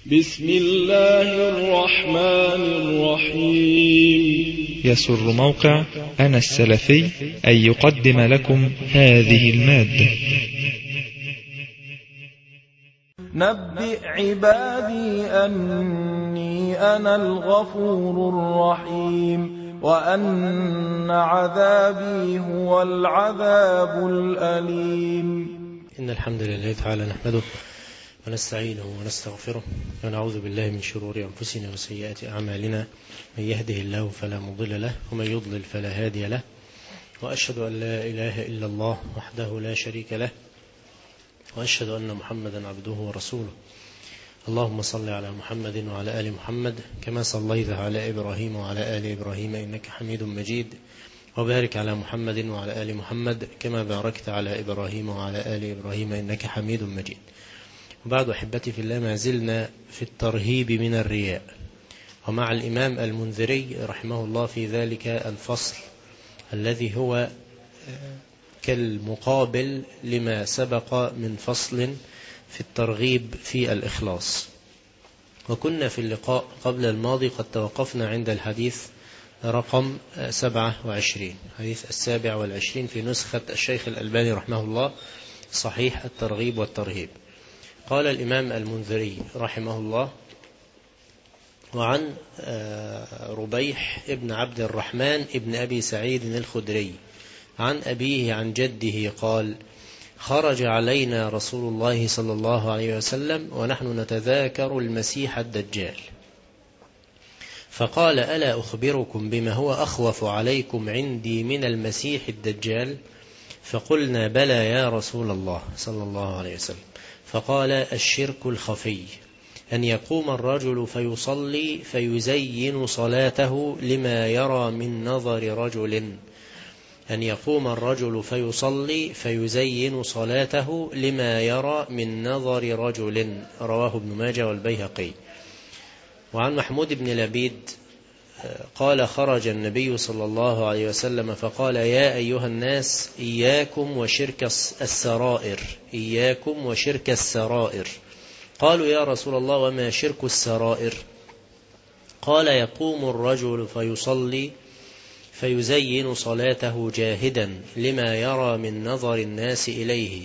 بسم الله الرحمن الرحيم. يسر موقع أنا السلفي أن يقدم لكم هذه المادة. نبئ عبادي أني أنا الغفور الرحيم وأن عذابي هو العذاب الأليم. إن الحمد لله تعالى نحمده ونستعينه ونستغفره ونعوذ بالله من شرور أنفسنا وسيئات أعمالنا، من يهده الله فلا مضل له ومن يضلل فلا هادي له، وأشهد أن لا إله إلا الله وحده لا شريك له، وأشهد أن محمدا عبده ورسوله. اللهم صل على محمد وعلى آل محمد كما صليت على إبراهيم وعلى آل إبراهيم إنك حميد مجيد، وبارك على محمد وعلى آل محمد كما باركت على إبراهيم وعلى آل إبراهيم إنك حميد مجيد. وبعد أحبتي في الله، ما زلنا في الترهيب من الرياء، ومع الإمام المنذري رحمه الله في ذلك الفصل الذي هو كالمقابل لما سبق من فصل في الترغيب في الإخلاص. وكنا في اللقاء قبل الماضي قد توقفنا عند الحديث رقم 27، حديث 27 في نسخة الشيخ الألباني رحمه الله، صحيح الترغيب والترهيب. قال الإمام المنذري رحمه الله: وعن ربيح ابن عبد الرحمن ابن أبي سعيد الخدري عن أبيه عن جده قال: خرج علينا رسول الله صلى الله عليه وسلم ونحن نتذاكر المسيح الدجال، فقال: ألا أخبركم بما هو أخوف عليكم عندي من المسيح الدجال؟ فقلنا: بلى يا رسول الله صلى الله عليه وسلم. فقال: الشرك الخفي، أن يقوم الرجل فيصلي فيزين صلاته لما يرى من نظر رجل، أن يقوم الرجل فيصلي فيزين صلاته لما يرى من نظر رجل، رواه ابن ماجه والبيهقي. وعن محمود بن لبيد قال: خرج النبي صلى الله عليه وسلم فقال: يا أيها الناس إياكم وشرك السرائر، إياكم وشرك السرائر. قالوا: يا رسول الله وما شرك السرائر؟ قال: يقوم الرجل فيصلي فيزين صلاته جاهدا لما يرى من نظر الناس إليه،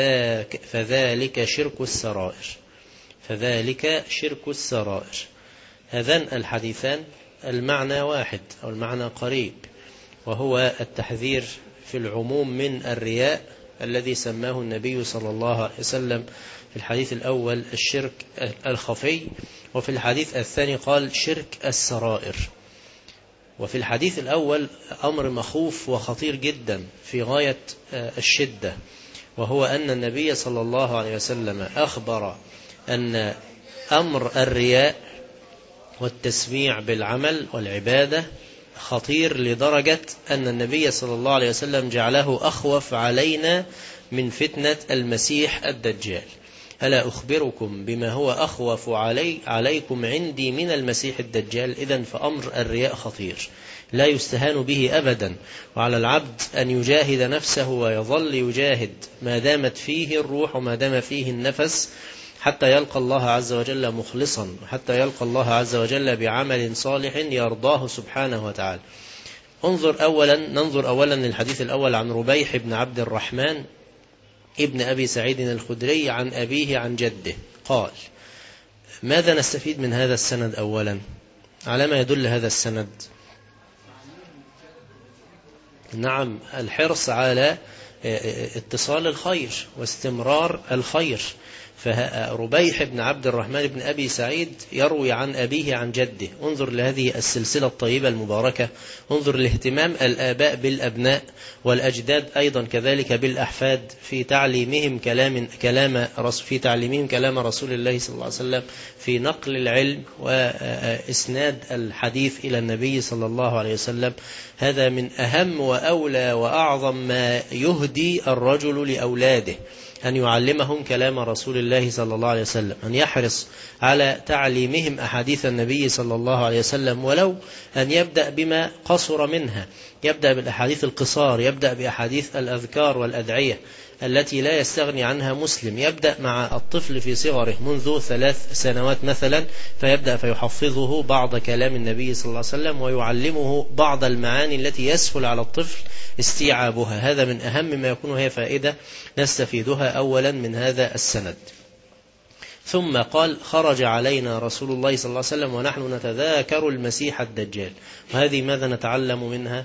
فذلك شرك السرائر، فذلك شرك السرائر. هذان الحديثان المعنى واحد أو المعنى قريب، وهو التحذير في العموم من الرياء الذي سماه النبي صلى الله عليه وسلم في الحديث الأول الشرك الخفي، وفي الحديث الثاني قال شرك السرائر. وفي الحديث الأول أمر مخوف وخطير جدا في غاية الشدة، وهو أن النبي صلى الله عليه وسلم أخبر أن أمر الرياء والتسميع بالعمل والعبادة خطير لدرجة أن النبي صلى الله عليه وسلم جعله أخوف علينا من فتنة المسيح الدجال. ألا أخبركم بما هو أخوف عليكم عندي من المسيح الدجال؟ إذن فأمر الرياء خطير لا يستهان به أبدا، وعلى العبد أن يجاهد نفسه ويظل يجاهد ما دامت فيه الروح وما دام فيه النفس، حتى يلقى الله عز وجل مخلصا، حتى يلقى الله عز وجل بعمل صالح يرضاه سبحانه وتعالى. ننظر أولا للحديث الأول عن ربيح بن عبد الرحمن ابن أبي سعيد الخدري عن أبيه عن جده قال: ماذا نستفيد من هذا السند؟ أولا، على ما يدل هذا السند؟ نعم، الحرص على اتصال الخير واستمرار الخير. فربيح بن عبد الرحمن بن أبي سعيد يروي عن أبيه عن جده. انظر لهذه السلسلة الطيبة المباركة، انظر لاهتمام الآباء بالأبناء والأجداد أيضا كذلك بالأحفاد في تعليمهم كلام رسول الله صلى الله عليه وسلم، في نقل العلم وإسناد الحديث إلى النبي صلى الله عليه وسلم. هذا من أهم وأولى وأعظم ما يهدي الرجل لأولاده، أن يعلمهم كلام رسول الله صلى الله عليه وسلم، أن يحرص على تعليمهم أحاديث النبي صلى الله عليه وسلم، ولو أن يبدأ بما قصر منها، يبدأ بالأحاديث القصار، يبدأ بأحاديث الأذكار والأدعية التي لا يستغني عنها مسلم. يبدأ مع الطفل في صغره منذ 3 سنوات مثلا، فيبدأ فيحفظه بعض كلام النبي صلى الله عليه وسلم، ويعلمه بعض المعاني التي يسهل على الطفل استيعابها. هذا من أهم ما يكون هي فائدة نستفيدها أولا من هذا السند. ثم قال: خرج علينا رسول الله صلى الله عليه وسلم ونحن نتذاكر المسيح الدجال. وهذه ماذا نتعلم منها؟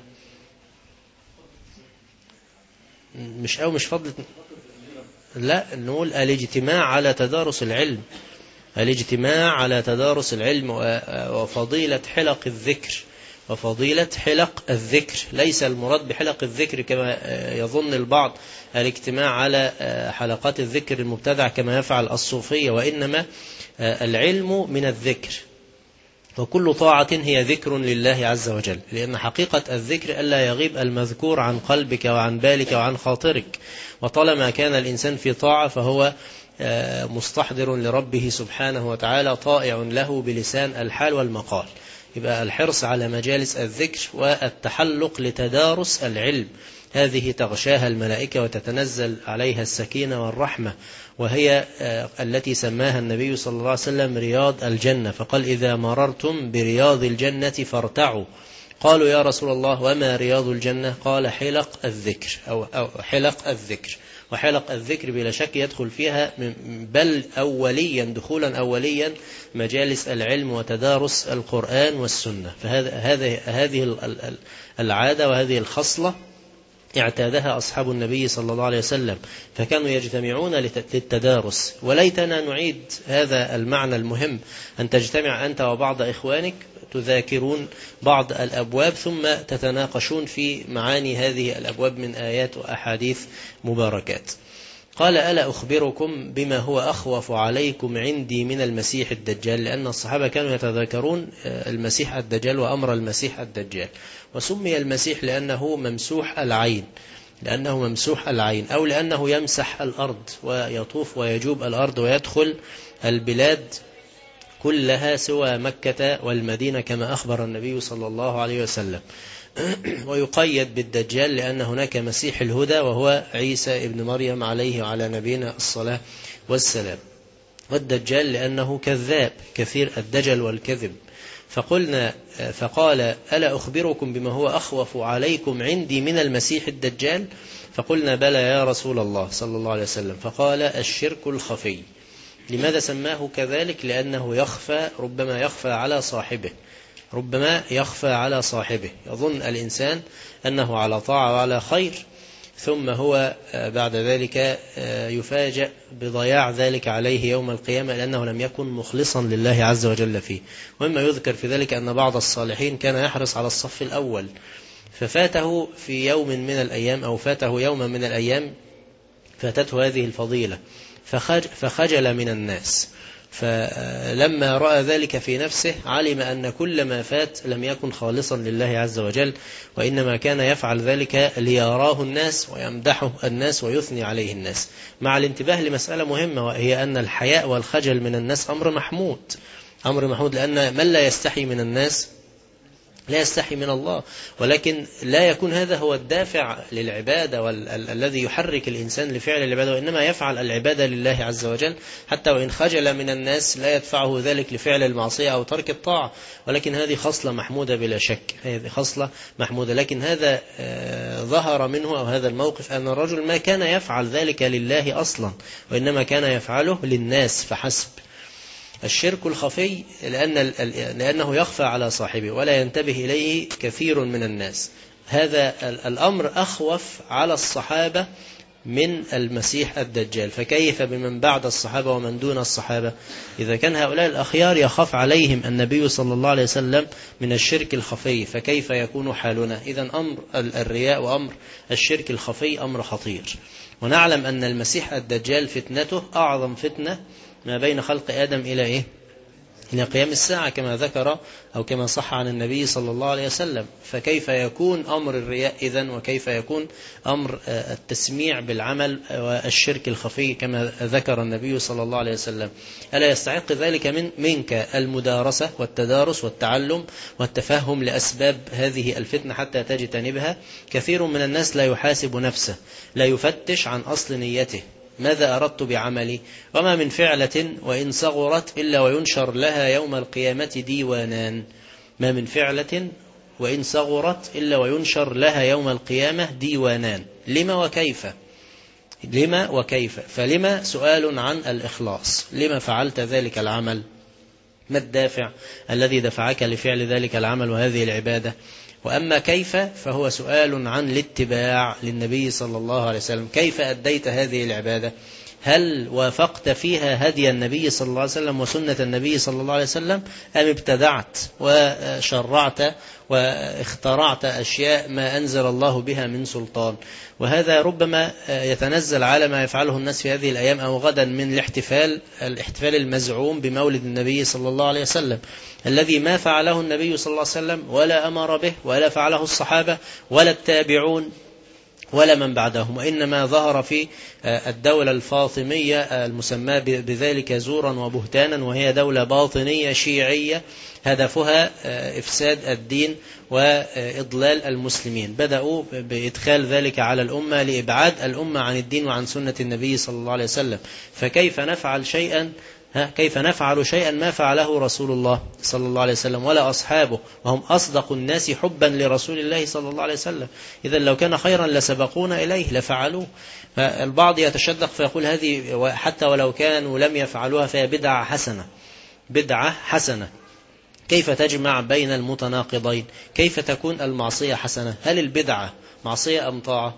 مش فضل، لا، نقول الاجتماع على تدارس العلم، الاجتماع على تدارس العلم وفضيلة حلق الذكر، وفضيلة حلق الذكر. ليس المراد بحلق الذكر كما يظن البعض الاجتماع على حلقات الذكر المبتدع كما يفعل الصوفية، وإنما العلم من الذكر، وكل طاعة هي ذكر لله عز وجل، لأن حقيقة الذكر ألا يغيب المذكور عن قلبك وعن بالك وعن خاطرك. وطالما كان الإنسان في طاعة فهو مستحضر لربه سبحانه وتعالى، طائع له بلسان الحال والمقال. يبقى الحرص على مجالس الذكر والتحلق لتدارس العلم، هذه تغشاها الملائكة وتتنزل عليها السكينة والرحمة، وهي التي سماها النبي صلى الله عليه وسلم رياض الجنة. فقال: إذا مررتم برياض الجنة فارتعوا. قالوا: يا رسول الله وما رياض الجنة؟ قال: حلق الذكر أو حلق الذكر. وحلق الذكر بلا شك يدخل فيها بل أوليا، دخولا أوليا، مجالس العلم وتدارس القرآن والسنة. فهذه العادة وهذه الخصلة اعتادها أصحاب النبي صلى الله عليه وسلم، فكانوا يجتمعون للتدارس. وليتنا نعيد هذا المعنى المهم، أن تجتمع أنت وبعض إخوانك تذاكرون بعض الأبواب ثم تتناقشون في معاني هذه الأبواب من آيات وأحاديث مباركات. قال: ألا أخبركم بما هو أخوف عليكم عندي من المسيح الدجال؟ لأن الصحابة كانوا يتذاكرون المسيح الدجال وأمر المسيح الدجال. وسمي المسيح لأنه ممسوح العين، أو لأنه يمسح الأرض ويطوف ويجوب الأرض ويدخل البلاد كلها سوى مكة والمدينة كما أخبر النبي صلى الله عليه وسلم. ويقيد بالدجال لأن هناك مسيح الهدى وهو عيسى ابن مريم عليه وعلى نبينا الصلاة والسلام. والدجال لأنه كذاب كثير الدجل والكذب. فقال: ألا أخبركم بما هو أخوف عليكم عندي من المسيح الدجال؟ فقلنا: بلى يا رسول الله صلى الله عليه وسلم. فقال: الشرك الخفي. لماذا سماه كذلك؟ لأنه يخفى، ربما يخفى على صاحبه، يظن الإنسان أنه على طاعة وعلى خير، ثم هو بعد ذلك يفاجأ بضياع ذلك عليه يوم القيامة لأنه لم يكن مخلصا لله عز وجل فيه. ومما يذكر في ذلك أن بعض الصالحين كان يحرص على الصف الأول، ففاته في يوم من الأيام أو فاته يوما من الأيام فاتته هذه الفضيلة فخجل من الناس. فلما رأى ذلك في نفسه علم أن كل ما فات لم يكن خالصا لله عز وجل، وإنما كان يفعل ذلك ليراه الناس ويمدحه الناس ويثني عليه الناس. مع الانتباه لمسألة مهمة، وهي أن الحياء والخجل من الناس أمر محمود، لأن من لا يستحي من الناس لا يستحي من الله. ولكن لا يكون هذا هو الدافع للعبادة والذي يحرك الإنسان لفعل العبادة، وإنما يفعل العبادة لله عز وجل، حتى وإن خجل من الناس لا يدفعه ذلك لفعل المعصية أو ترك الطاعة. ولكن هذه خصلة محمودة بلا شك، هذه خصلة محمودة. لكن هذا ظهر منه، أو هذا الموقف، أن الرجل ما كان يفعل ذلك لله أصلا، وإنما كان يفعله للناس فحسب. الشرك الخفي لأنه يخفى على صاحبه ولا ينتبه إليه كثير من الناس. هذا الأمر أخوف على الصحابة من المسيح الدجال، فكيف بمن بعد الصحابة ومن دون الصحابة؟ إذا كان هؤلاء الأخيار يخاف عليهم النبي صلى الله عليه وسلم من الشرك الخفي، فكيف يكون حالنا؟ إذن أمر الرياء وأمر الشرك الخفي أمر خطير. ونعلم أن المسيح الدجال فتنته أعظم فتنة ما بين خلق آدم إلى قيام الساعة كما ذكر أو كما صح عن النبي صلى الله عليه وسلم. فكيف يكون أمر الرياء إذن؟ وكيف يكون أمر التسميع بالعمل والشرك الخفي كما ذكر النبي صلى الله عليه وسلم؟ ألا يستحق ذلك منك المدارسة والتدارس والتعلم والتفهم لأسباب هذه الفتنة حتى تجتنبها؟ كثير من الناس لا يحاسب نفسه، لا يفتش عن أصل نيته، ماذا أردت بعملي؟ وما من فعلة وإن صغرت إلا وينشر لها يوم القيامة ديوانان. ما من فعلة وإن صغرت إلا وينشر لها يوم القيامة ديوانان. لما وكيف؟ لما وكيف؟ فلما سؤال عن الإخلاص، لما فعلت ذلك العمل؟ ما الدافع الذي دفعك لفعل ذلك العمل وهذه العبادة؟ وأما كيف فهو سؤال عن الاتباع للنبي صلى الله عليه وسلم. كيف أديت هذه العبادة؟ هل وافقت فيها هدي النبي صلى الله عليه وسلم وسنة النبي صلى الله عليه وسلم، أم ابتدعت وشرعت واخترعت أشياء ما أنزل الله بها من سلطان؟ وهذا ربما يتنزل على ما يفعله الناس في هذه الأيام أو غدا من الاحتفال المزعوم بمولد النبي صلى الله عليه وسلم، الذي ما فعله النبي صلى الله عليه وسلم ولا أمر به ولا فعله الصحابة ولا التابعون ولا من بعدهم، وإنما ظهر في الدولة الفاطمية المسمى بذلك زورا وبهتانا، وهي دولة باطنية شيعية هدفها إفساد الدين وإضلال المسلمين. بدأوا بإدخال ذلك على الأمة لإبعاد الأمة عن الدين وعن سنة النبي صلى الله عليه وسلم. فكيف نفعل شيئا ما فعله رسول الله صلى الله عليه وسلم ولا أصحابه، وهم أصدق الناس حبا لرسول الله صلى الله عليه وسلم؟ إذا لو كان خيرا لسبقونا إليه لفعلوه. فالبعض يتشدق فيقول هذه حتى ولو كانوا لم يفعلوها فهي بدعة حسنة، بدعة حسنة. كيف تجمع بين المتناقضين؟ كيف تكون المعصية حسنة؟ هل البدعة معصية أم طاعة؟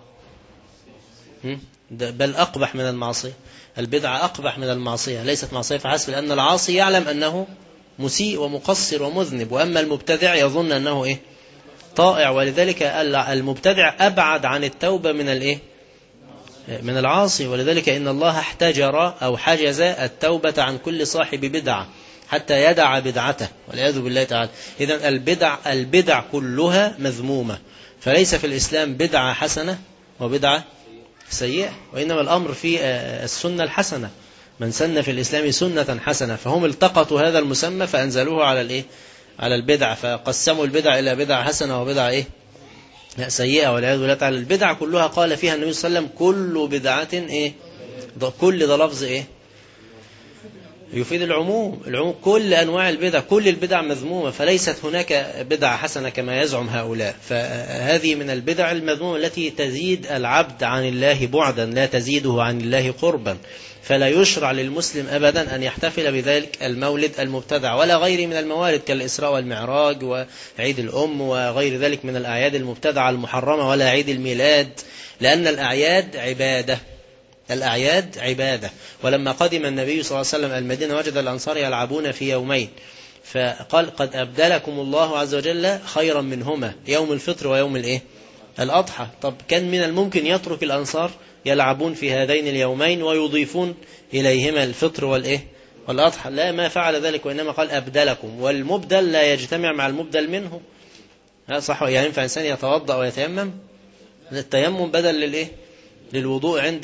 بل أقبح من المعصية. البدعة أقبح من المعصية، ليست معصية فحسب، لأن العاصي يعلم أنه مسيء ومقصر ومذنب، وأما المبتدع يظن أنه طائع، ولذلك المبتدع أبعد عن التوبة من العاصي. ولذلك إن الله احتجر أو حجز التوبة عن كل صاحب بدعة حتى يدع بدعته والعياذ بالله تعالى. إذن البدع كلها مذمومة، فليس في الإسلام بدعة حسنة وبدعة سيئة، وإنما الأمر في السنة الحسنة. من سن في الإسلام سنة حسنة، فهم التقطوا هذا المسمى فأنزلوه على البدع، فقسموا البدع إلى بدعة حسنة وبدعة سيئة والعياذ بالله تعالى. البدع كلها قال فيها النبي صلى الله عليه وسلم كل بدعة كل ده لفظ يفيد العموم، كل أنواع البدع، كل البدع مذمومة، فليست هناك بدعة حسنة كما يزعم هؤلاء. فهذه من البدع المذمومة التي تزيد العبد عن الله بعدا لا تزيده عن الله قربا. فلا يشرع للمسلم أبدا أن يحتفل بذلك المولد المبتدع ولا غيره من الموالد كالإسراء والمعراج وعيد الأم وغير ذلك من الأعياد المبتدعة المحرمة، ولا عيد الميلاد، لأن الأعياد عبادة. الأعياد عبادة. ولما قدم النبي صلى الله عليه وسلم المدينة وجد الأنصار يلعبون في يومين، فقال قد أبدلكم الله عز وجل خيرا منهما يوم الفطر ويوم الأضحى. طب كان من الممكن يترك الأنصار يلعبون في هذين اليومين ويضيفون إليهما الفطر والأضحى؟ لا، ما فعل ذلك، وإنما قال أبدلكم، والمبدل لا يجتمع مع المبدل منه. صح؟ يعني ينفع إنسان يتوضأ ويتيمم؟ التيمم بدل للوضوء عند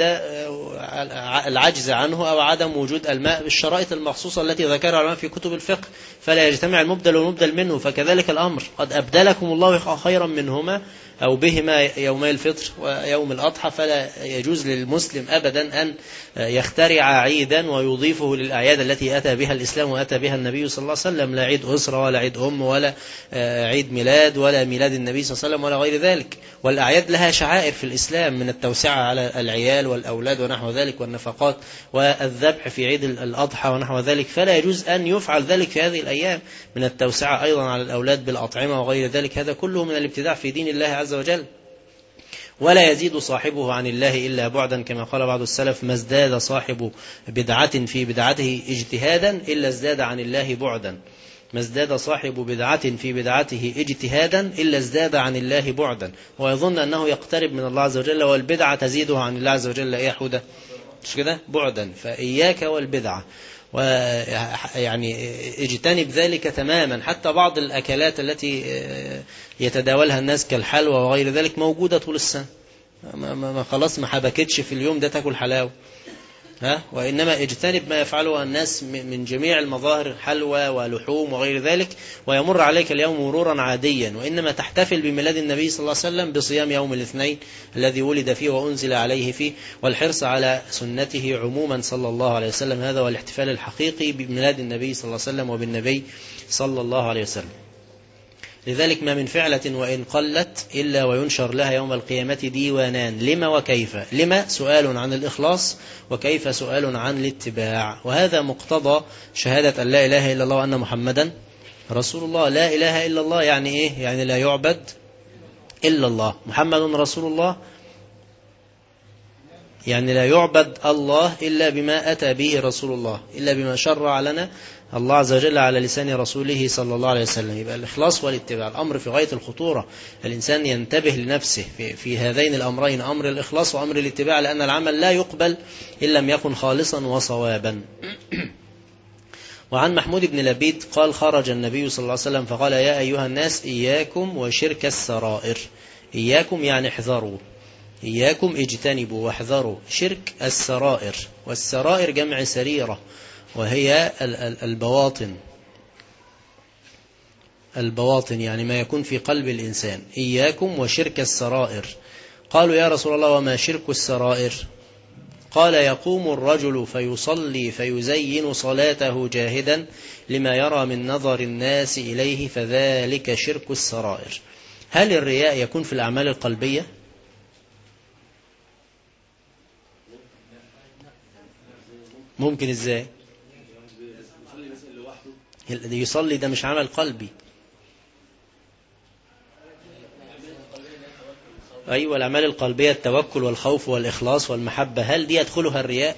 العجز عنه أو عدم وجود الماء بالشرائط المخصوصة التي ذكرها العلماء في كتب الفقه، فلا يجتمع المبدل والمبدل منه. فكذلك الأمر، قد أبدلكم الله خيرا منهما أو بهما يومي الفطر ويوم الأضحى. فلا يجوز للمسلم أبدا أن يخترع عيدا ويضيفه للأعياد التي أتى بها الإسلام وأتى بها النبي صلى الله عليه وسلم، لا عيد أسرة ولا عيد أم ولا عيد ميلاد ولا ميلاد النبي صلى الله عليه وسلم ولا غير ذلك. والأعياد لها شعائر في الإسلام من التوسعة على العيال والأولاد ونحو ذلك والنفقات والذبح في عيد الأضحى ونحو ذلك، فلا يجوز أن يفعل ذلك في هذه الأيام من التوسعة أيضا على الأولاد بالأطعمة وغير ذلك. هذا كله من الابتداع في دين الله عز وجل. ولا يزيد صاحبه عن الله إلا بعدا، كما قال بعض السلف: ما ازداد صاحب بدعة في بدعته اجتهادا إلا ازداد عن الله بعدا. ما ازداد صاحب بدعة في بدعته اجتهادا إلا ازداد عن الله بعدا. ويظن أنه يقترب من الله عز وجل، والبدعة تزيده عن الله عز وجل يا حودة، مش كده؟ بعدا. فإياك والبدعة. ويعني اجتنب ذلك تماما. حتى بعض الأكلات التي يتداولها الناس كالحلوى وغير ذلك موجودة طول السنة، ما خلاص ما حبكتش في اليوم ده تاكل حلاوة، وإنما اجتنب ما يفعله الناس من جميع المظاهر، حلوى ولحوم وغير ذلك، ويمر عليك اليوم مرورا عاديا، وإنما تحتفل بميلاد النبي صلى الله عليه وسلم بصيام يوم الاثنين الذي ولد فيه وأنزل عليه فيه، والحرص على سنته عموما صلى الله عليه وسلم. هذا هو الاحتفال الحقيقي بميلاد النبي صلى الله عليه وسلم وبالنبي صلى الله عليه وسلم. لذلك ما من فعلة وإن قلت إلا وينشر لها يوم القيامة ديوانان، لما وكيف. لما سؤال عن الإخلاص، وكيف سؤال عن الاتباع. وهذا مقتضى شهادة أن لا إله إلا الله وأن محمدا رسول الله. لا إله إلا الله يعني إيه؟ يعني لا يعبد إلا الله. محمد رسول الله يعني لا يعبد الله إلا بما أتى به رسول الله، إلا بما شرع لنا الله عز وجل على لسان رسوله صلى الله عليه وسلم. يبقى الإخلاص والاتباع الأمر في غاية الخطورة. الإنسان ينتبه لنفسه في هذين الأمرين، أمر الإخلاص وأمر الاتباع، لأن العمل لا يقبل إن لم يكن خالصا وصوابا. وعن محمود بن لبيد قال: خرج النبي صلى الله عليه وسلم فقال: يا أيها الناس إياكم وشرك السرائر. إياكم يعني احذروا، إياكم اجتنبوا واحذروا شرك السرائر. والسرائر جمع سريرة، وهي البواطن يعني ما يكون في قلب الإنسان. إياكم وشرك السرائر. قالوا: يا رسول الله وما شرك السرائر؟ قال: يقوم الرجل فيصلي فيزين صلاته جاهدا لما يرى من نظر الناس إليه فذلك شرك السرائر. هل الرياء يكون في الأعمال القلبية؟ ممكن. إزاي يصلي؟ ده مش عمل قلبي. أيوة، الأعمال القلبية التوكل والخوف والإخلاص والمحبة، هل دي يدخلها الرياء؟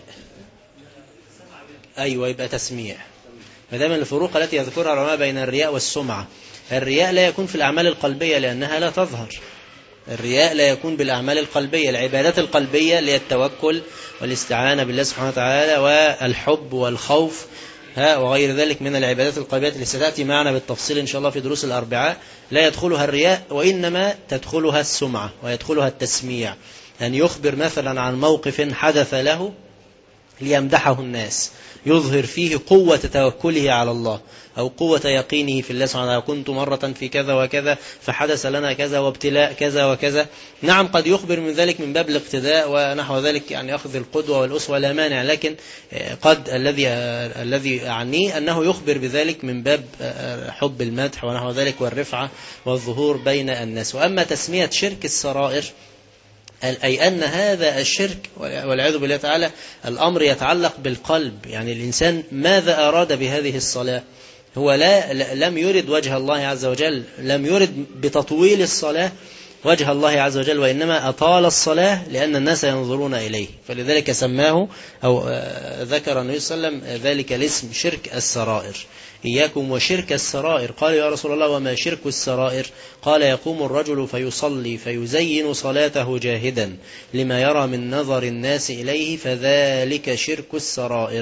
أيوة، يبقى تسميع. ما دام الفروق التي يذكرها العلماء بين الرياء والسمعة. الرياء لا يكون في الأعمال القلبية لأنها لا تظهر. الرياء لا يكون بالأعمال القلبية. العبادات القلبية اللي هي التوكل والاستعانة بالله سبحانه وتعالى والحب والخوف وغير ذلك من العبادات القلبية اللي ستأتي معنا بالتفصيل إن شاء الله في دروس الأربعاء، لا يدخلها الرياء، وإنما تدخلها السمعة ويدخلها التسميع. أن يخبر مثلا عن موقف حدث له ليمدحه الناس، يظهر فيه قوة توكله على الله أو قوة يقينه في الله سبحانه وتعالى. كنت مرة في كذا وكذا فحدث لنا كذا وابتلاء كذا وكذا. نعم، قد يخبر من ذلك من باب الاقتداء ونحو ذلك، يعني أخذ القدوة والأسوة لا مانع، لكن قد الذي أعنيه أنه يخبر بذلك من باب حب المدح ونحو ذلك والرفعة والظهور بين الناس. وأما تسمية شرك السرائر، أي أن هذا الشرك والعياذ بالله تعالى الأمر يتعلق بالقلب. يعني الإنسان ماذا أراد بهذه الصلاة؟ هو لم يرد وجه الله عز وجل، لم يرد بتطويل الصلاة وجه الله عز وجل، وإنما أطال الصلاة لأن الناس ينظرون إليه، فلذلك سماه أو ذكر النبي صلى الله عليه وسلم ذلك الاسم شرك السرائر. إياكم وشرك السرائر. قال: يا رسول الله وما شرك السرائر؟ قال: يقوم الرجل فيصلي فيزين صلاته جاهدا لما يرى من نظر الناس إليه فذلك شرك السرائر.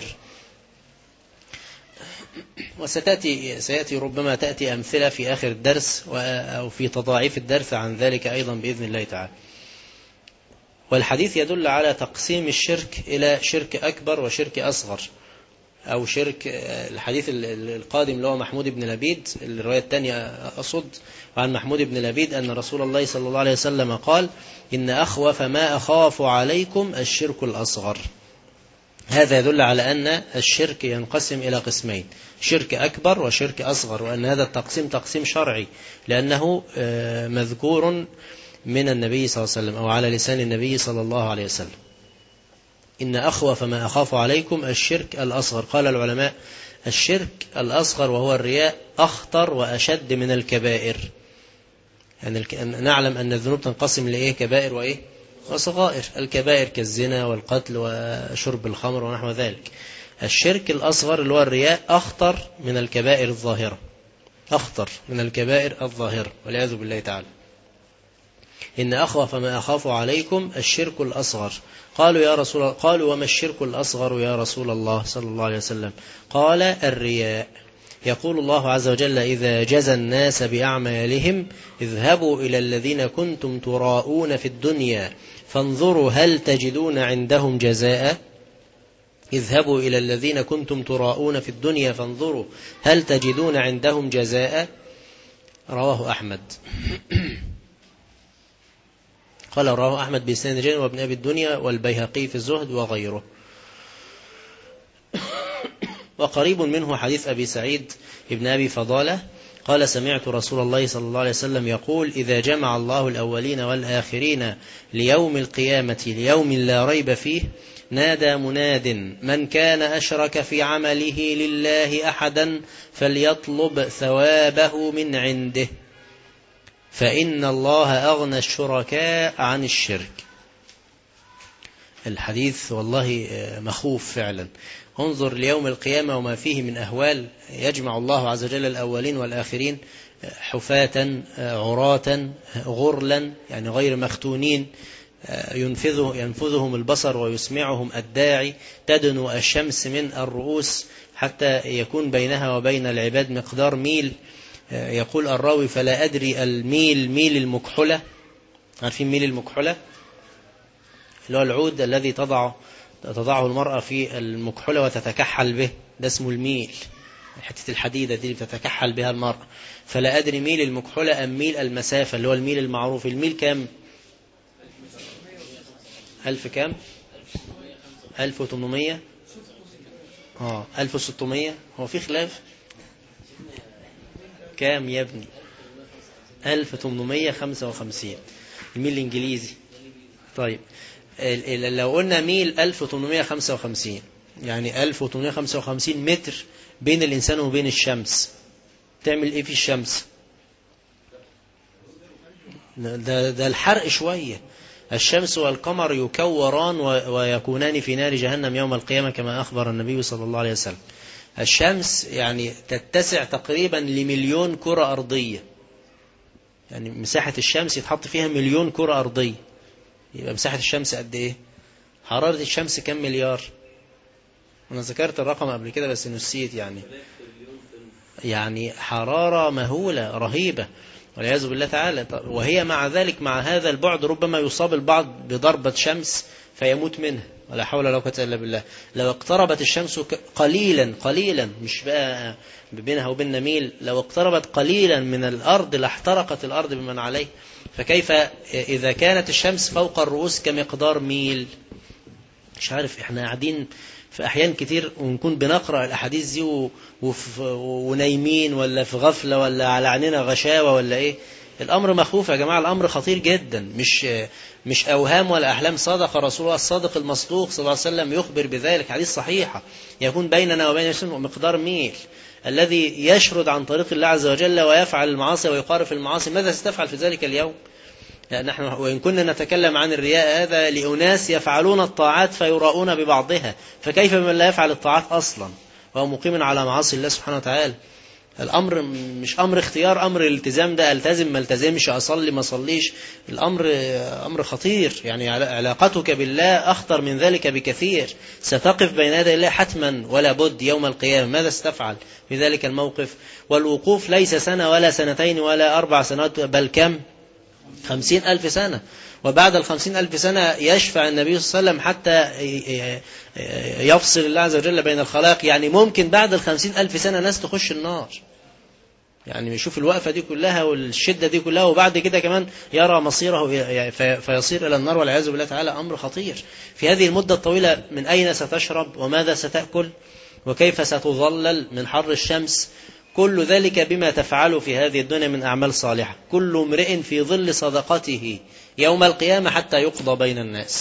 وسيأتي ربما تأتي أمثلة في آخر الدرس أو في تضاعيف الدرس عن ذلك أيضا بإذن الله تعالى. والحديث يدل على تقسيم الشرك إلى شرك أكبر وشرك أصغر، أو شرك. الحديث القادم اللي هو محمود بن لبيد، الرواية الثانية أصد عن محمود بن لبيد أن رسول الله صلى الله عليه وسلم قال: إن أخوف ما أخاف عليكم الشرك الأصغر. هذا يدل على أن الشرك ينقسم إلى قسمين، شرك أكبر وشرك أصغر، وأن هذا التقسيم تقسيم شرعي لأنه مذكور من النبي صلى الله عليه وسلم أو على لسان النبي صلى الله عليه وسلم. إن أخوف ما أخاف عليكم الشرك الأصغر. قال العلماء: الشرك الأصغر وهو الرياء أخطر وأشد من الكبائر. يعني نعلم أن الذنوب تنقسم لإيه؟ كبائر وإيه؟ وصغائر. الكبائر كالزنا والقتل وشرب الخمر ونحو ذلك. الشرك الأصغر اللي هو الرياء أخطر من الكبائر الظاهرة، أخطر من الكبائر الظاهرة والعياذ بالله تعالى. إن أخوف ما أخاف عليكم الشرك الأصغر. قالوا وما الشرك الأصغر يا رسول الله صلى الله عليه وسلم؟ قال الرياء. يقول الله عز وجل إذا جزى الناس بأعمالهم اذهبوا إلى الذين كنتم تراءون في الدنيا فانظروا هل تجدون عندهم جزاء. اذهبوا إلى الذين كنتم تراءون في الدنيا فانظروا هل تجدون عندهم جزاء. رواه أحمد. قال رواه أحمد بإسناد جيد وابن أبي الدنيا والبيهقي في الزهد وغيره. وقريب منه حديث أبي سعيد ابن أبي فضالة قال سمعت رسول الله صلى الله عليه وسلم يقول إذا جمع الله الأولين والآخرين ليوم القيامة ليوم لا ريب فيه نادى مناد من كان أشرك في عمله لله أحدا فليطلب ثوابه من عنده فإن الله أغنى الشركاء عن الشرك. الحديث والله مخوف فعلا. انظر ليوم القيامة وما فيه من أهوال. يجمع الله عز وجل الأولين والآخرين حفاة عراة غرلا يعني غير مختونين ينفذهم البصر ويسمعهم الداعي تدنو الشمس من الرؤوس حتى يكون بينها وبين العباد مقدار ميل. يقول الراوي فلا أدري الميل ميل المكحلة. عارفين ميل المكحلة اللي هو العود الذي تضعه المرأة في المكحلة وتتكحل به، ده اسمه الميل، حتة الحديدة دي بتتكحل بها المرأة. فلا أدري ميل المكحلة أم ميل المسافة اللي هو الميل المعروف. الميل كام؟ 1000 كام؟ 1800 1600. هو في خلاف كام يا ابني؟ 1855 الميل الإنجليزي. طيب لو قلنا ميل 1855 يعني 1855 متر بين الإنسان وبين الشمس، تعمل إيه في الشمس؟ ده الحرق شوية. الشمس والقمر يكوران ويكونان في نار جهنم يوم القيامة كما أخبر النبي صلى الله عليه وسلم. الشمس يعني تتسع تقريبا ل1,000,000 كرة أرضية. يعني مساحة الشمس يتحط فيها 1,000,000 كرة أرضية. يبقى مساحة الشمس قد إيه؟ حرارة الشمس كم مليار؟ أنا ذكرت الرقم قبل كده بس نسيت. يعني حرارة مهولة رهيبة والعياذ بالله تعالى. وهي مع ذلك مع هذا البعد ربما يصاب البعض بضربة شمس فيموت منها ولا حول ولا قوة إلا بالله. لو اقتربت الشمس قليلا مش بقى بينها وبين ميل، لو اقتربت قليلا من الأرض لاحترقت الأرض بمن عليه. فكيف إذا كانت الشمس فوق الرؤوس كمقدار ميل؟ مش عارف، احنا قاعدين في أحيان كتير ونكون بنقرأ الأحاديث دي ونايمين ولا في غفلة ولا على عيننا غشاوة ولا إيه. الأمر مخوف يا جماعة، الأمر خطير جدا، مش أوهام ولا أحلام. صدق رسول الله الصادق المصدوق صلى الله عليه وسلم يخبر بذلك، حديث صحيحة يكون بيننا وبين الشمس مقدار ميل. الذي يشرد عن طريق الله عز وجل ويفعل المعاصي ويقارف المعاصي ماذا ستفعل في ذلك اليوم؟ نحن وإن كنا نتكلم عن الرياء هذا لأناس يفعلون الطاعات فيراؤون ببعضها، فكيف بمن لا يفعل الطاعات أصلا وهو مقيم على معاصي الله سبحانه وتعالى؟ الأمر مش أمر اختيار، أمر الالتزام، ده التزم ما التزمش، أصلي ما صليش. الأمر أمر خطير. يعني علاقتك بالله أخطر من ذلك بكثير. ستقف بين يدي الله حتما ولا بد يوم القيامة. ماذا ستفعل في ذلك الموقف؟ والوقوف ليس سنة ولا سنتين ولا 4 سنوات، بل كم؟ 50,000 سنة. وبعد 50,000 سنة يشفع النبي صلى الله عليه وسلم حتى يفصل الله عز وجل بين الخلائق. يعني ممكن بعد 50,000 سنة ناس تخش النار. يعني يشوف الوقفة دي كلها والشدة دي كلها وبعد كده كمان يرى مصيره فيصير إلى النار والعياذ بالله تعالى. أمر خطير. في هذه المدة الطويلة من أين ستشرب وماذا ستأكل وكيف ستظلل من حر الشمس؟ كل ذلك بما تفعله في هذه الدنيا من أعمال صالحة. كل امرئ في ظل صدقته يوم القيامة حتى يقضى بين الناس.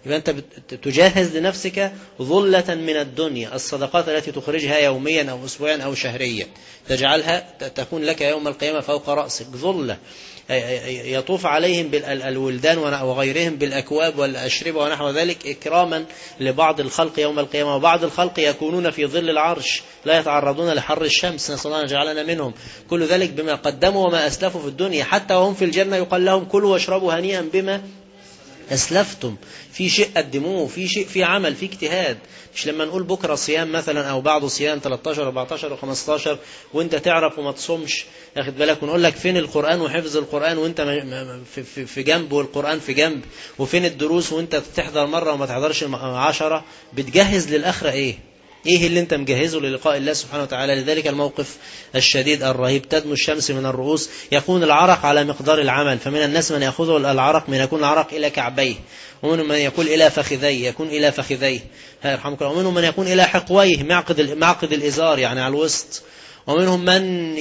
يبقى أنت تجهز لنفسك ظلة من الدنيا، الصدقات التي تخرجها يوميا أو أسبوعيا أو شهريا تجعلها تكون لك يوم القيامة فوق رأسك ظلة، يطوف عليهم الولدان وغيرهم بالأكواب والأشربة ونحو ذلك إكراما لبعض الخلق يوم القيامة، وبعض الخلق يكونون في ظل العرش لا يتعرضون لحر الشمس، نسأل الله أن يجعلنا منهم. كل ذلك بما قدموا وما أسلفوا في الدنيا، حتى وهم في الجنة يقال لهم كلوا واشربوا هنيئا بما أسلفتم. في شيء قدموه، في شيء، في عمل، في اجتهاد. مش لما نقول بكرة صيام مثلا أو بعض صيام 13 14 و15 وانت تعرف وما تصومش، اخد بالك، ونقول لك فين القرآن وحفظ القرآن وانت في جنب والقرآن في جنب، وفين الدروس وانت تحضر مرة وما تحضرش 10. بتجهز للآخرة ايه اللي انت مجهزه للقاء الله سبحانه وتعالى؟ لذلك الموقف الشديد الرهيب، تدنو الشمس من الرؤوس، يكون العرق على مقدار العمل، فمن الناس من يأخذه العرق من يكون العرق إلى كعبيه، ومنهم من يكون إلى فخذيه، يكون إلى فخذيه يرحمك، ومنهم من يكون إلى حقويه، معقد الإزار يعني على الوسط، ومنهم من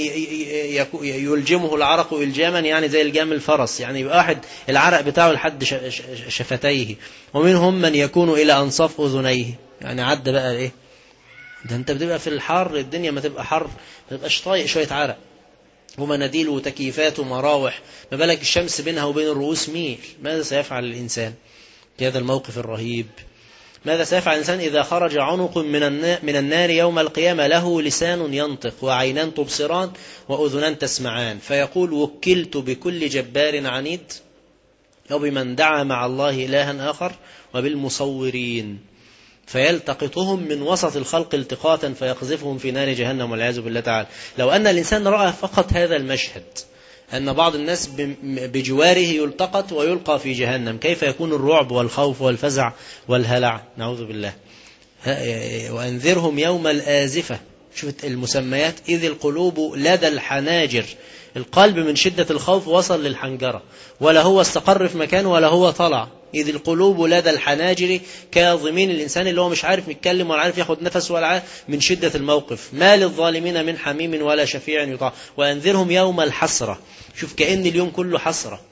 يلجمه العرق إلجاما يعني زي الجام الفرس، يعني يبقى واحد العرق بتاعه لحد شفتيه، ومنهم من يكون إلى أنصاف أذنيه، يعني عدى بقى إيه ده. انت بتبقى في الحر، الدنيا ما تبقى حر ما تبقاش طايق شوية عرق، ومناديل وتكييفات ومراوح، ما بالك الشمس بينها وبين الرؤوس ميل. ماذا سيفعل الإنسان في هذا الموقف الرهيب؟ ماذا سيفعل الإنسان إذا خرج عنق من النار يوم القيامة له لسان ينطق وعينان تبصران وأذنان تسمعان، فيقول وكلت بكل جبار عنيد وبمن دعا مع الله إلها آخر وبالمصورين، فيلتقطهم من وسط الخلق التقاطا فيقذفهم في نار جهنم والعياذ بالله تعالى. لو أن الإنسان رأى فقط هذا المشهد، أن بعض الناس بجواره يلتقط ويلقى في جهنم، كيف يكون الرعب والخوف والفزع والهلع؟ نعوذ بالله. وأنذرهم يوم الآزفة، شوفت المسميات، إذ القلوب لدى الحناجر، القلب من شدة الخوف وصل للحنجرة، ولا هو استقر في مكانه ولا هو طلع. إذ القلوب لدى الحناجر كاظمين، الإنسان اللي هو مش عارف يتكلم ولا عارف ياخد نفس ولا عارف من شدة الموقف. ما للظالمين من حميم ولا شفيع يطاع. وأنذرهم يوم الحسرة، شوف كأن اليوم كله حسرة،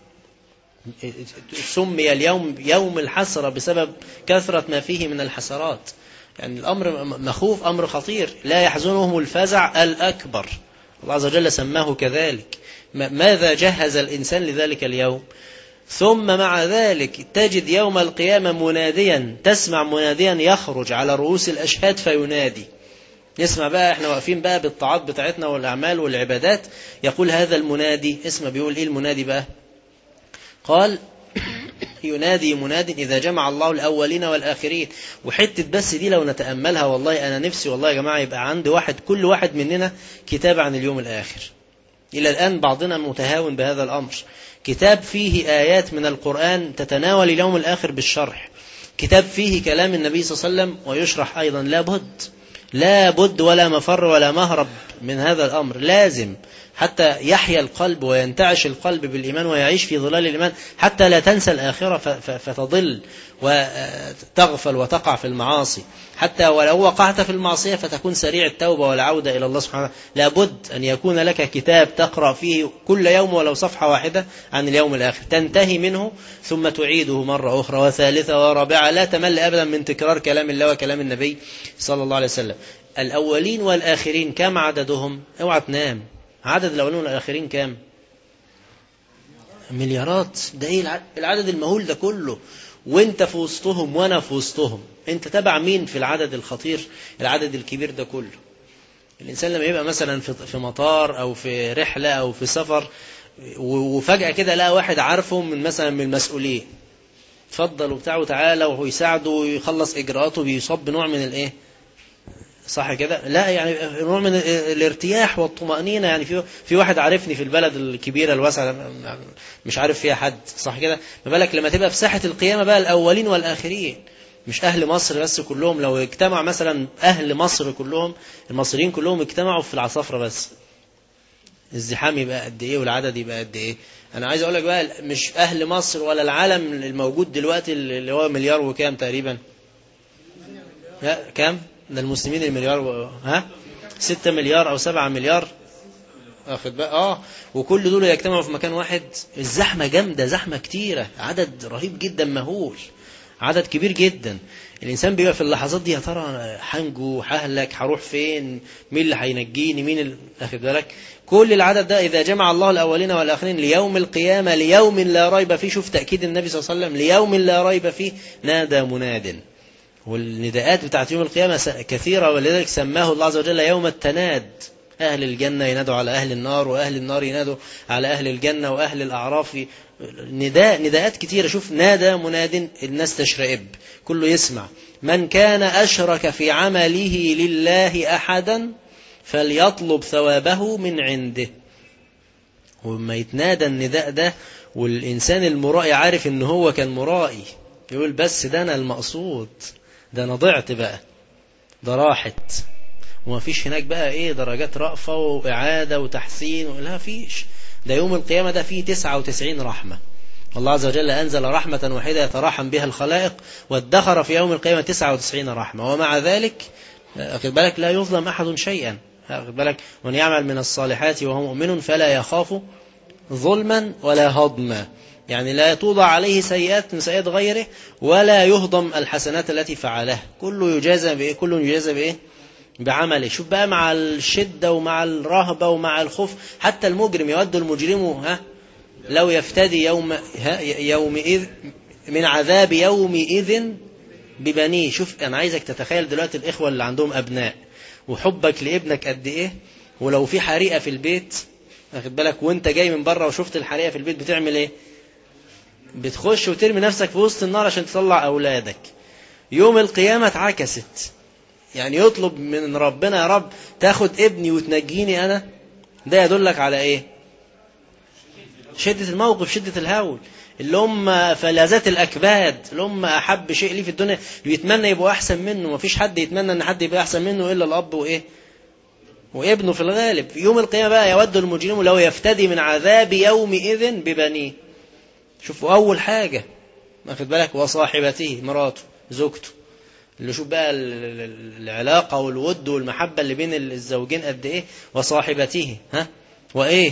سمي اليوم يوم الحسرة بسبب كثرة ما فيه من الحسرات. يعني الأمر مخوف، أمر خطير، لا يحزنهم الفزع الأكبر، الله عز وجل سماه كذلك. ماذا جهز الإنسان لذلك اليوم؟ ثم مع ذلك تجد يوم القيامة مناديا، تسمع مناديا يخرج على رؤوس الأشهاد فينادي. نسمع بقى، احنا واقفين بقى بالطاعات بتاعتنا والأعمال والعبادات، يقول هذا المنادي، اسمه بيقول ايه المنادي بقى؟ قال ينادي مناد إذا جمع الله الأولين والآخرين. وحتة بس دي لو نتأملها، والله أنا نفسي والله يا جماعة يبقى عند كل واحد مننا كتاب عن اليوم الآخر. إلى الآن بعضنا متهاون بهذا الأمر، كتاب فيه آيات من القرآن تتناول اليوم الآخر بالشرح، كتاب فيه كلام النبي صلى الله عليه وسلم ويشرح أيضا. لا بد ولا مفر ولا مهرب من هذا الأمر، لازم حتى يحيا القلب وينتعش القلب بالإيمان ويعيش في ظلال الإيمان، حتى لا تنسى الآخرة فتضل وتغفل وتقع في المعاصي، حتى ولو وقعت في المعصية فتكون سريع التوبة والعودة إلى الله سبحانه. لابد أن يكون لك كتاب تقرأ فيه كل يوم ولو صفحة واحدة عن اليوم الآخر، تنتهي منه ثم تعيده مرة أخرى وثالثة ورابعة، لا تمل أبدا من تكرار كلام الله وكلام النبي صلى الله عليه وسلم. الأولين والآخرين كم عددهم؟ اوعى تنام. عدد الأولين والآخرين كام؟ مليارات. ده ايه العدد المهول ده كله؟ وانت في وسطهم وانا في وسطهم. انت تبع مين في العدد الخطير العدد الكبير ده كله؟ الإنسان لما يبقى مثلا في مطار أو في رحلة أو في سفر، وفجأة كده لقى واحد عارفه من مثلا من المسؤولين، اتفضل وبتاعه تعالى، وهو يساعده ويخلص إجراءاته، بيصاب بنوع من الإيه؟ صح كده؟ لا يعني نوع من الارتياح والطمأنينة. يعني في واحد عارفني في البلد الكبيرة الواسعة مش عارف فيها حد، صح كده؟ ما بالك لما تبقى في ساحة القيامة بقى الأولين والآخرين، مش أهل مصر بس كلهم. لو اجتمع مثلا أهل مصر كلهم، المصريين كلهم اجتمعوا في العصافرة بس، الزحام يبقى قد إيه والعدد يبقى قد إيه؟ أنا عايز أقول لك بقى، مش أهل مصر ولا العالم الموجود دلوقتي اللي هو مليار وكام تقريبا؟ كام؟ ده المسلمين المليار 6 مليار أو 7 مليار، واخد بقى وكل دول يجتمعوا في مكان واحد. الزحمة جامدة، زحمة كتيرة، عدد رهيب جدا مهول. عدد كبير جدا. الإنسان بيبقى في اللحظات دي يا ترى هنجو، ههلك، هروح فين، مين اللي هينجيني، مين أخذ بالك. كل العدد ده إذا جمع الله الأولين والآخرين ليوم القيامة ليوم لا ريب فيه، شوف تأكيد النبي صلى الله عليه وسلم، ليوم لا ريب فيه نادى مناد. والنداءات بتاعت يوم القيامة كثيرة، ولذلك سماه الله عز وجل يوم التناد. أهل الجنة ينادوا على أهل النار، وأهل النار ينادوا على أهل الجنة، وأهل الأعراف نداءات كثيرة. شوف نادى مناد، الناس تشرئب، كله يسمع. من كان أشرك في عمله لله أحدا فليطلب ثوابه من عنده. وما يتنادى النداء ده والإنسان المرائي عارف إن هو كان مرائي، يقول بس ده أنا المقصود، ده أنا ضعت بقى، ده راحت، وما فيش هناك بقى إيه درجات رأفة وإعادة وتحسين، لا فيش. ده يوم القيامة ده فيه 99 رحمة. الله عز وجل أنزل رحمة واحدة يتراحم بها الخلائق، وادخر في يوم القيامة 99 رحمة، ومع ذلك أخذ بالك لا يظلم أحد شيئا. أخذ بالك من يعمل من الصالحات وهو مؤمن فلا يخاف ظلما ولا هضما، يعني لا توضع عليه سيئات من سيئات غيره، ولا يهضم الحسنات التي فعلها، كله يجازى بإيه؟ كله يجازى بإيه؟ بعمله. شوف بقى مع الشدة ومع الرهبة ومع الخوف، حتى المجرم يود المجرم لو يفتدي يومئذ من عذاب يومئذ ببنيه. شوف أنا عايزك تتخيل دلوقتي الإخوة اللي عندهم أبناء وحبك لابنك قد إيه، ولو في حريقة في البيت واخد بالك وانت جاي من بره وشفت الحريقة في البيت بتعمل إيه؟ بتخش وترمي نفسك في وسط النار عشان تطلع أولادك. يوم القيامة اتعكست، يعني يطلب من ربنا يا رب تاخد ابني وتنجيني أنا، ده يدلك على إيه؟ شدة الموقف، شدة الهول. اللي هم فلذات الأكباد، اللي هم أحب شيء ليه في الدنيا يتمنى يبقوا أحسن منه. ما فيش حد يتمنى أن حد يبقى أحسن منه إلا الأب وإيه؟ وابنه في الغالب. في يوم القيامة بقى يود المجرم لو يفتدي من عذاب يومئذ ببنيه. شوفوا أول حاجة واخد بالك، وصاحبته مراته زوجته، اللي شوف بقى العلاقة والود والمحبة اللي بين الزوجين قد إيه. وصاحبته وإيه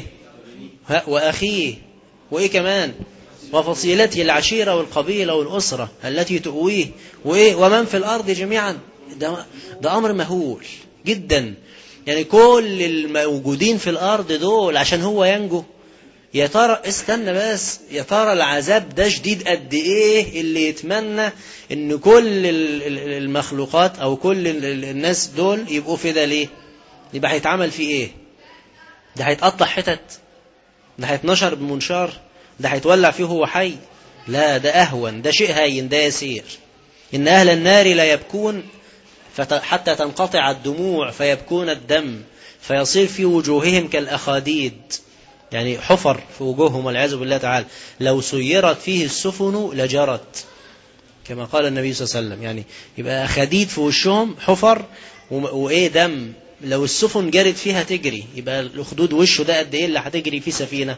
وأخيه وإيه كمان وفصيلته العشيرة والقبيلة والأسرة التي تؤويه وإيه ومن في الأرض جميعا. ده أمر مهول جدا، يعني كل الموجودين في الأرض دول عشان هو ينجو. يا ترى استنى بس، يا ترى العذاب ده شديد قد إيه اللي يتمنى إن كل المخلوقات أو كل الناس دول يبقوا في ده؟ ليه؟ يبقى هيتعمل فيه إيه؟ ده هيتقطع حتت، ده هيتنشر بمنشار، ده هيتولع فيه هو حي؟ لا، ده أهون، ده شيء هين، ده يسير. إن أهل النار لا يبكون حتى تنقطع الدموع فيبكون الدم فيصير في وجوههم كالأخاديد، يعني حفر في وجوههم والعياذ بالله تعالى، لو سيرت فيه السفن لجرت، كما قال النبي صلى الله عليه وسلم. يعني يبقى أخاديد في وشهم، حفر وإيه دم، لو السفن جرت فيها تجري. يبقى الأخدود وشه ده قد إيه اللي هتجري فيه سفينة؟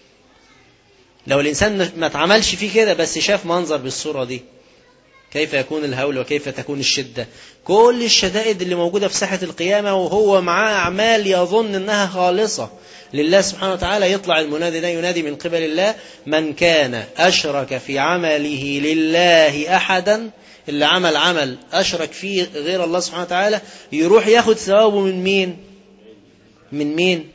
لو الإنسان ما تعملش فيه كده بس شاف منظر بالصورة دي، كيف يكون الهول وكيف تكون الشدة؟ كل الشدائد اللي موجودة في ساحة القيامة وهو معاه أعمال يظن أنها خالصة لله سبحانه وتعالى، يطلع المنادي ده ينادي من قبل الله: من كان أشرك في عمله لله أحدا، اللي عمل أشرك فيه غير الله سبحانه وتعالى يروح ياخد ثوابه من مين؟ من مين؟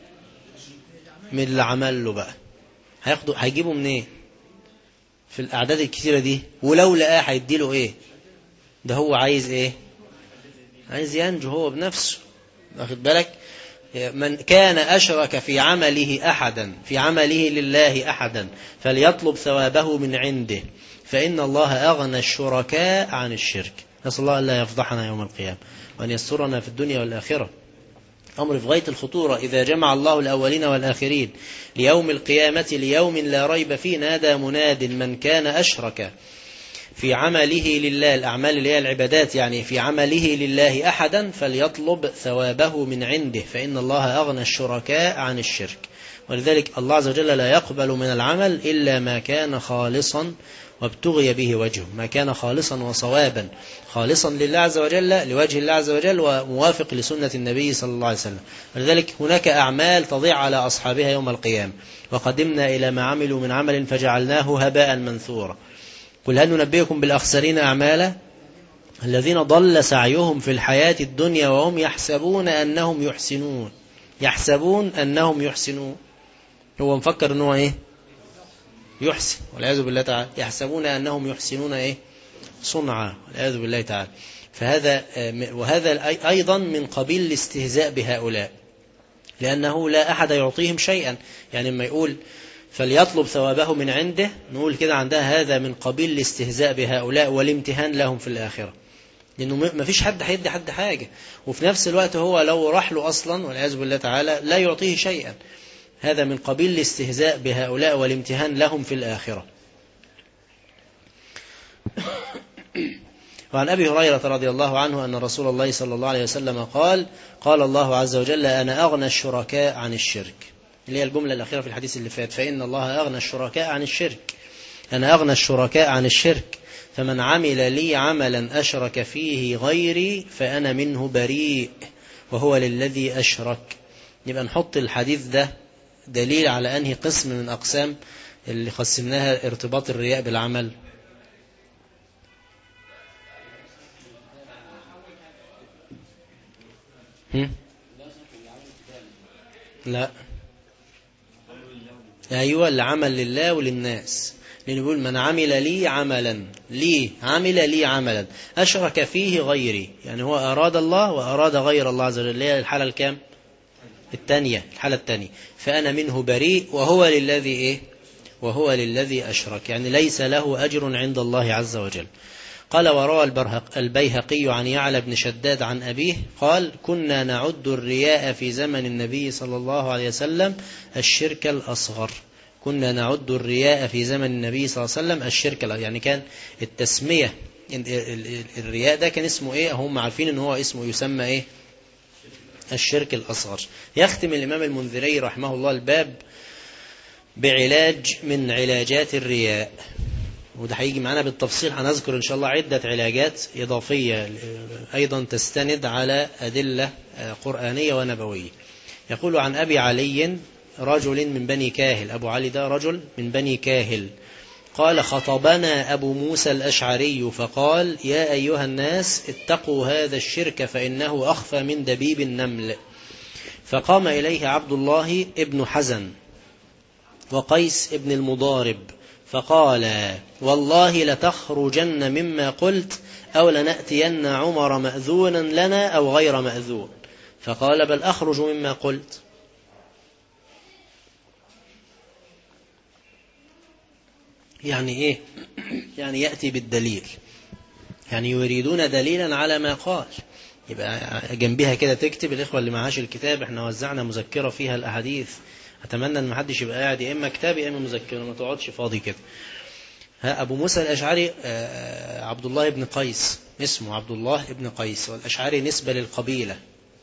من اللي عمل له بقى. هيجيبه من ايه في الأعداد الكثيرة دي؟ ولو لقاه هيديله ايه؟ ده هو عايز ايه؟ عايز ينجو هو بنفسه، واخد بالك. من كان أشرك في عمله أحدا، في عمله لله أحدا، فليطلب ثوابه من عنده، فإن الله أغنى الشركاء عن الشرك. نسأل الله ألا يفضحنا يوم القيامة وأن يسترنا في الدنيا والآخرة. أمر في غاية الخطورة. إذا جمع الله الأولين والآخرين ليوم القيامة ليوم لا ريب فيه نادى مناد: من كان أشرك في عمله لله، الأعمال اللي هي العبادات، يعني في عمله لله أحدا، فليطلب ثوابه من عنده، فإن الله أغنى الشركاء عن الشرك. ولذلك الله عز وجل لا يقبل من العمل إلا ما كان خالصا وابتغي به وجهه، ما كان خالصا وصوابا، خالصا لله عز وجل، لوجه الله عز وجل، وموافق لسنة النبي صلى الله عليه وسلم. ولذلك هناك أعمال تضيع على أصحابها يوم القيامة: وقدمنا إلى ما عملوا من عمل فجعلناه هباء منثورا. قل هل ننبئكم بالأخسرين أعمالا الذين ضل سعيهم في الحياة الدنيا وهم يحسبون أنهم يحسنون. هو مفكر أنه إيه؟ يحسن، والعياذ بالله تعالى. يحسبون أنهم يحسنون إيه؟ صنعا، والعياذ بالله تعالى. وهذا أيضا من قبيل الاستهزاء بهؤلاء، لأنه لا أحد يعطيهم شيئا. يعني لما يقول فليطلب ثوابه من عنده، نقول كده عندها هذا من قبيل الاستهزاء بهؤلاء والامتهان لهم في الآخرة، لأنه ما فيش حد هيدي حد حاجة، وفي نفس الوقت هو لو راح له أصلا والعياذ بالله تعالى لا يعطيه شيئا. هذا من قبيل الاستهزاء بهؤلاء والامتهان لهم في الآخرة. وعن أبي هريرة رضي الله عنه أن رسول الله صلى الله عليه وسلم قال الله عز وجل أنا أغنى الشركاء عن الشرك، اللي هي الجملة الأخيرة في الحديث اللي فات، فإن الله أغنى الشركاء عن الشرك. أنا أغنى الشركاء عن الشرك، فمن عمل لي عملا أشرك فيه غيري فأنا منه بريء وهو للذي أشرك. يبقى نحط الحديث ده دليل على أنهي قسم من أقسام اللي قسمناها ارتباط الرياء بالعمل. لا، أيوة، العمل لله وللناس، لأنه يقول من عمل لي عملا أشرك فيه غيري، يعني هو أراد الله وأراد غير الله عز وجل، اللي هي الحالة الكام؟ الحالة الثانية. فأنا منه بريء وهو للذي إيه؟ وهو للذي أشرك، يعني ليس له أجر عند الله عز وجل. قال وروى البيهقي عن يعلى بن شداد عن أبيه قال كنا نعد الرياء في زمن النبي صلى الله عليه وسلم الشرك الأصغر. كنا نعد الرياء في زمن النبي صلى الله عليه وسلم الشرك الأصغر، يعني كان التسمية الرياء ده كان اسمه إيه؟ هم عارفين إن هو اسمه يسمى إيه؟ الشرك الأصغر. يختم الإمام المنذري رحمه الله الباب بعلاج من علاجات الرياء، وده هيجي معنا بالتفصيل، هنذكر إن شاء الله عدة علاجات إضافية أيضا تستند على أدلة قرآنية ونبوية. يقول عن أبي علي رجل من بني كاهل، أبو علي ده رجل من بني كاهل، قال خطبنا أبو موسى الأشعري فقال يا أيها الناس اتقوا هذا الشرك فإنه أخفى من دبيب النمل. فقام إليه عبد الله ابن حزن وقيس ابن المضارب فقال والله لتخرجن مما قلت أو لنأتين عمر مأذونا لنا أو غير مأذون. فقال بل أخرج مما قلت. يعني إيه؟ يعني يأتي بالدليل، يعني يريدون دليلا على ما قال. يبقى جنبها كده تكتب، الإخوة اللي معاش الكتاب احنا وزعنا مذكرة فيها الأحاديث، أتمنى أن محدش يبقى قاعد يا إما كتاب يا إما مذكرة، ما تقعدش فاضي كده. أبو موسى الأشعري عبد الله بن قيس، اسمه عبد الله بن قيس، والأشعري نسبة للقبيلة.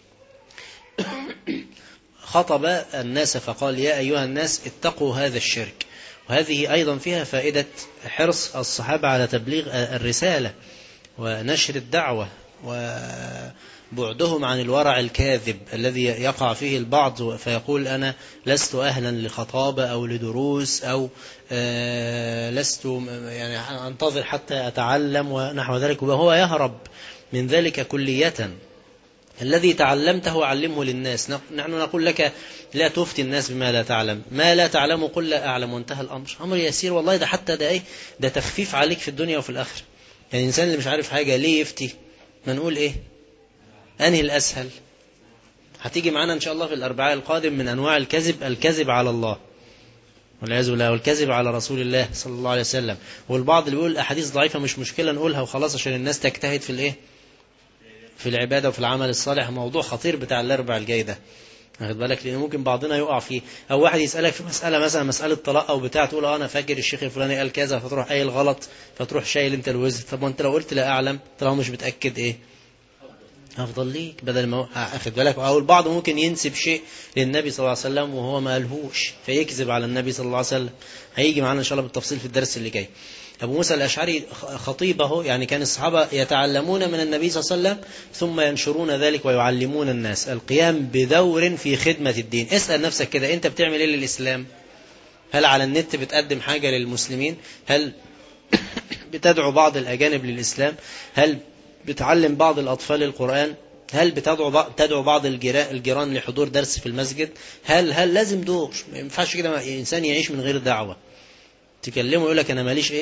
خطب الناس فقال يا أيها الناس اتقوا هذا الشرك. وهذه أيضا فيها فائدة حرص الصحابة على تبليغ الرسالة ونشر الدعوة، وبعدهم عن الورع الكاذب الذي يقع فيه البعض فيقول أنا لست أهلا لخطابة أو لدروس أو لست يعني أنتظر حتى أتعلم ونحو ذلك، وهو يهرب من ذلك كلية. الذي تعلمته علمه للناس. نحن نقول لك لا تفتي الناس بما لا تعلم، ما لا تعلم قل لا أعلم، وانتهى الأمر. أمر يسير والله، ده حتى ده إيه؟ ده تخفيف عليك في الدنيا وفي الآخرة. يعني الإنسان اللي مش عارف حاجة ليه يفتي؟ ما نقول إيه؟ أنهي الأسهل؟ هتيجي معنا إن شاء الله في الأربعاء القادم من أنواع الكذب على الله والعياذ بالله، والكذب على رسول الله صلى الله عليه وسلم. والبعض اللي بيقول أحاديث ضعيفة مش مشكلة نقولها وخلاص عشان الناس تجتهد في الإيه؟ في العبادة وفي العمل الصالح. موضوع خطير بتاع الأربع الجاي ده، واخد بالك؟ لأن ممكن بعضنا يقع فيه، أو واحد يسألك في مسألة مثلا مسألة طلاق أو بتاع، تقول أنا فاكر الشيخ الفلاني قال كذا، فتروح قايل غلط، فتروح شايل أنت الوزر. طب وأنت لو قلت لا أعلم طالما مش متأكد إيه؟ أفضل ليك بدل ما أخد بالك. أو البعض ممكن ينسب شيء للنبي صلى الله عليه وسلم وهو ما قالهوش فيكذب على النبي صلى الله عليه وسلم. هيجي معنا إن شاء الله بالتفصيل في الدرس اللي جاي. أبو موسى الأشعري خطيبه، يعني كان الصحابة يتعلمون من النبي صلى الله عليه وسلم ثم ينشرون ذلك ويعلمون الناس القيام بدور في خدمة الدين. اسأل نفسك كده، أنت بتعمل إيه للإسلام؟ هل على النت بتقدم حاجة للمسلمين؟ هل بتدعو بعض الأجانب للإسلام؟ هل بتعلم بعض الأطفال القرآن؟ هل تدعو بعض الجيران لحضور درس في المسجد؟ هل لازم دور؟ ما ينفعش كده إنسان يعيش من غير دعوة. تكلمه يقول لك أنا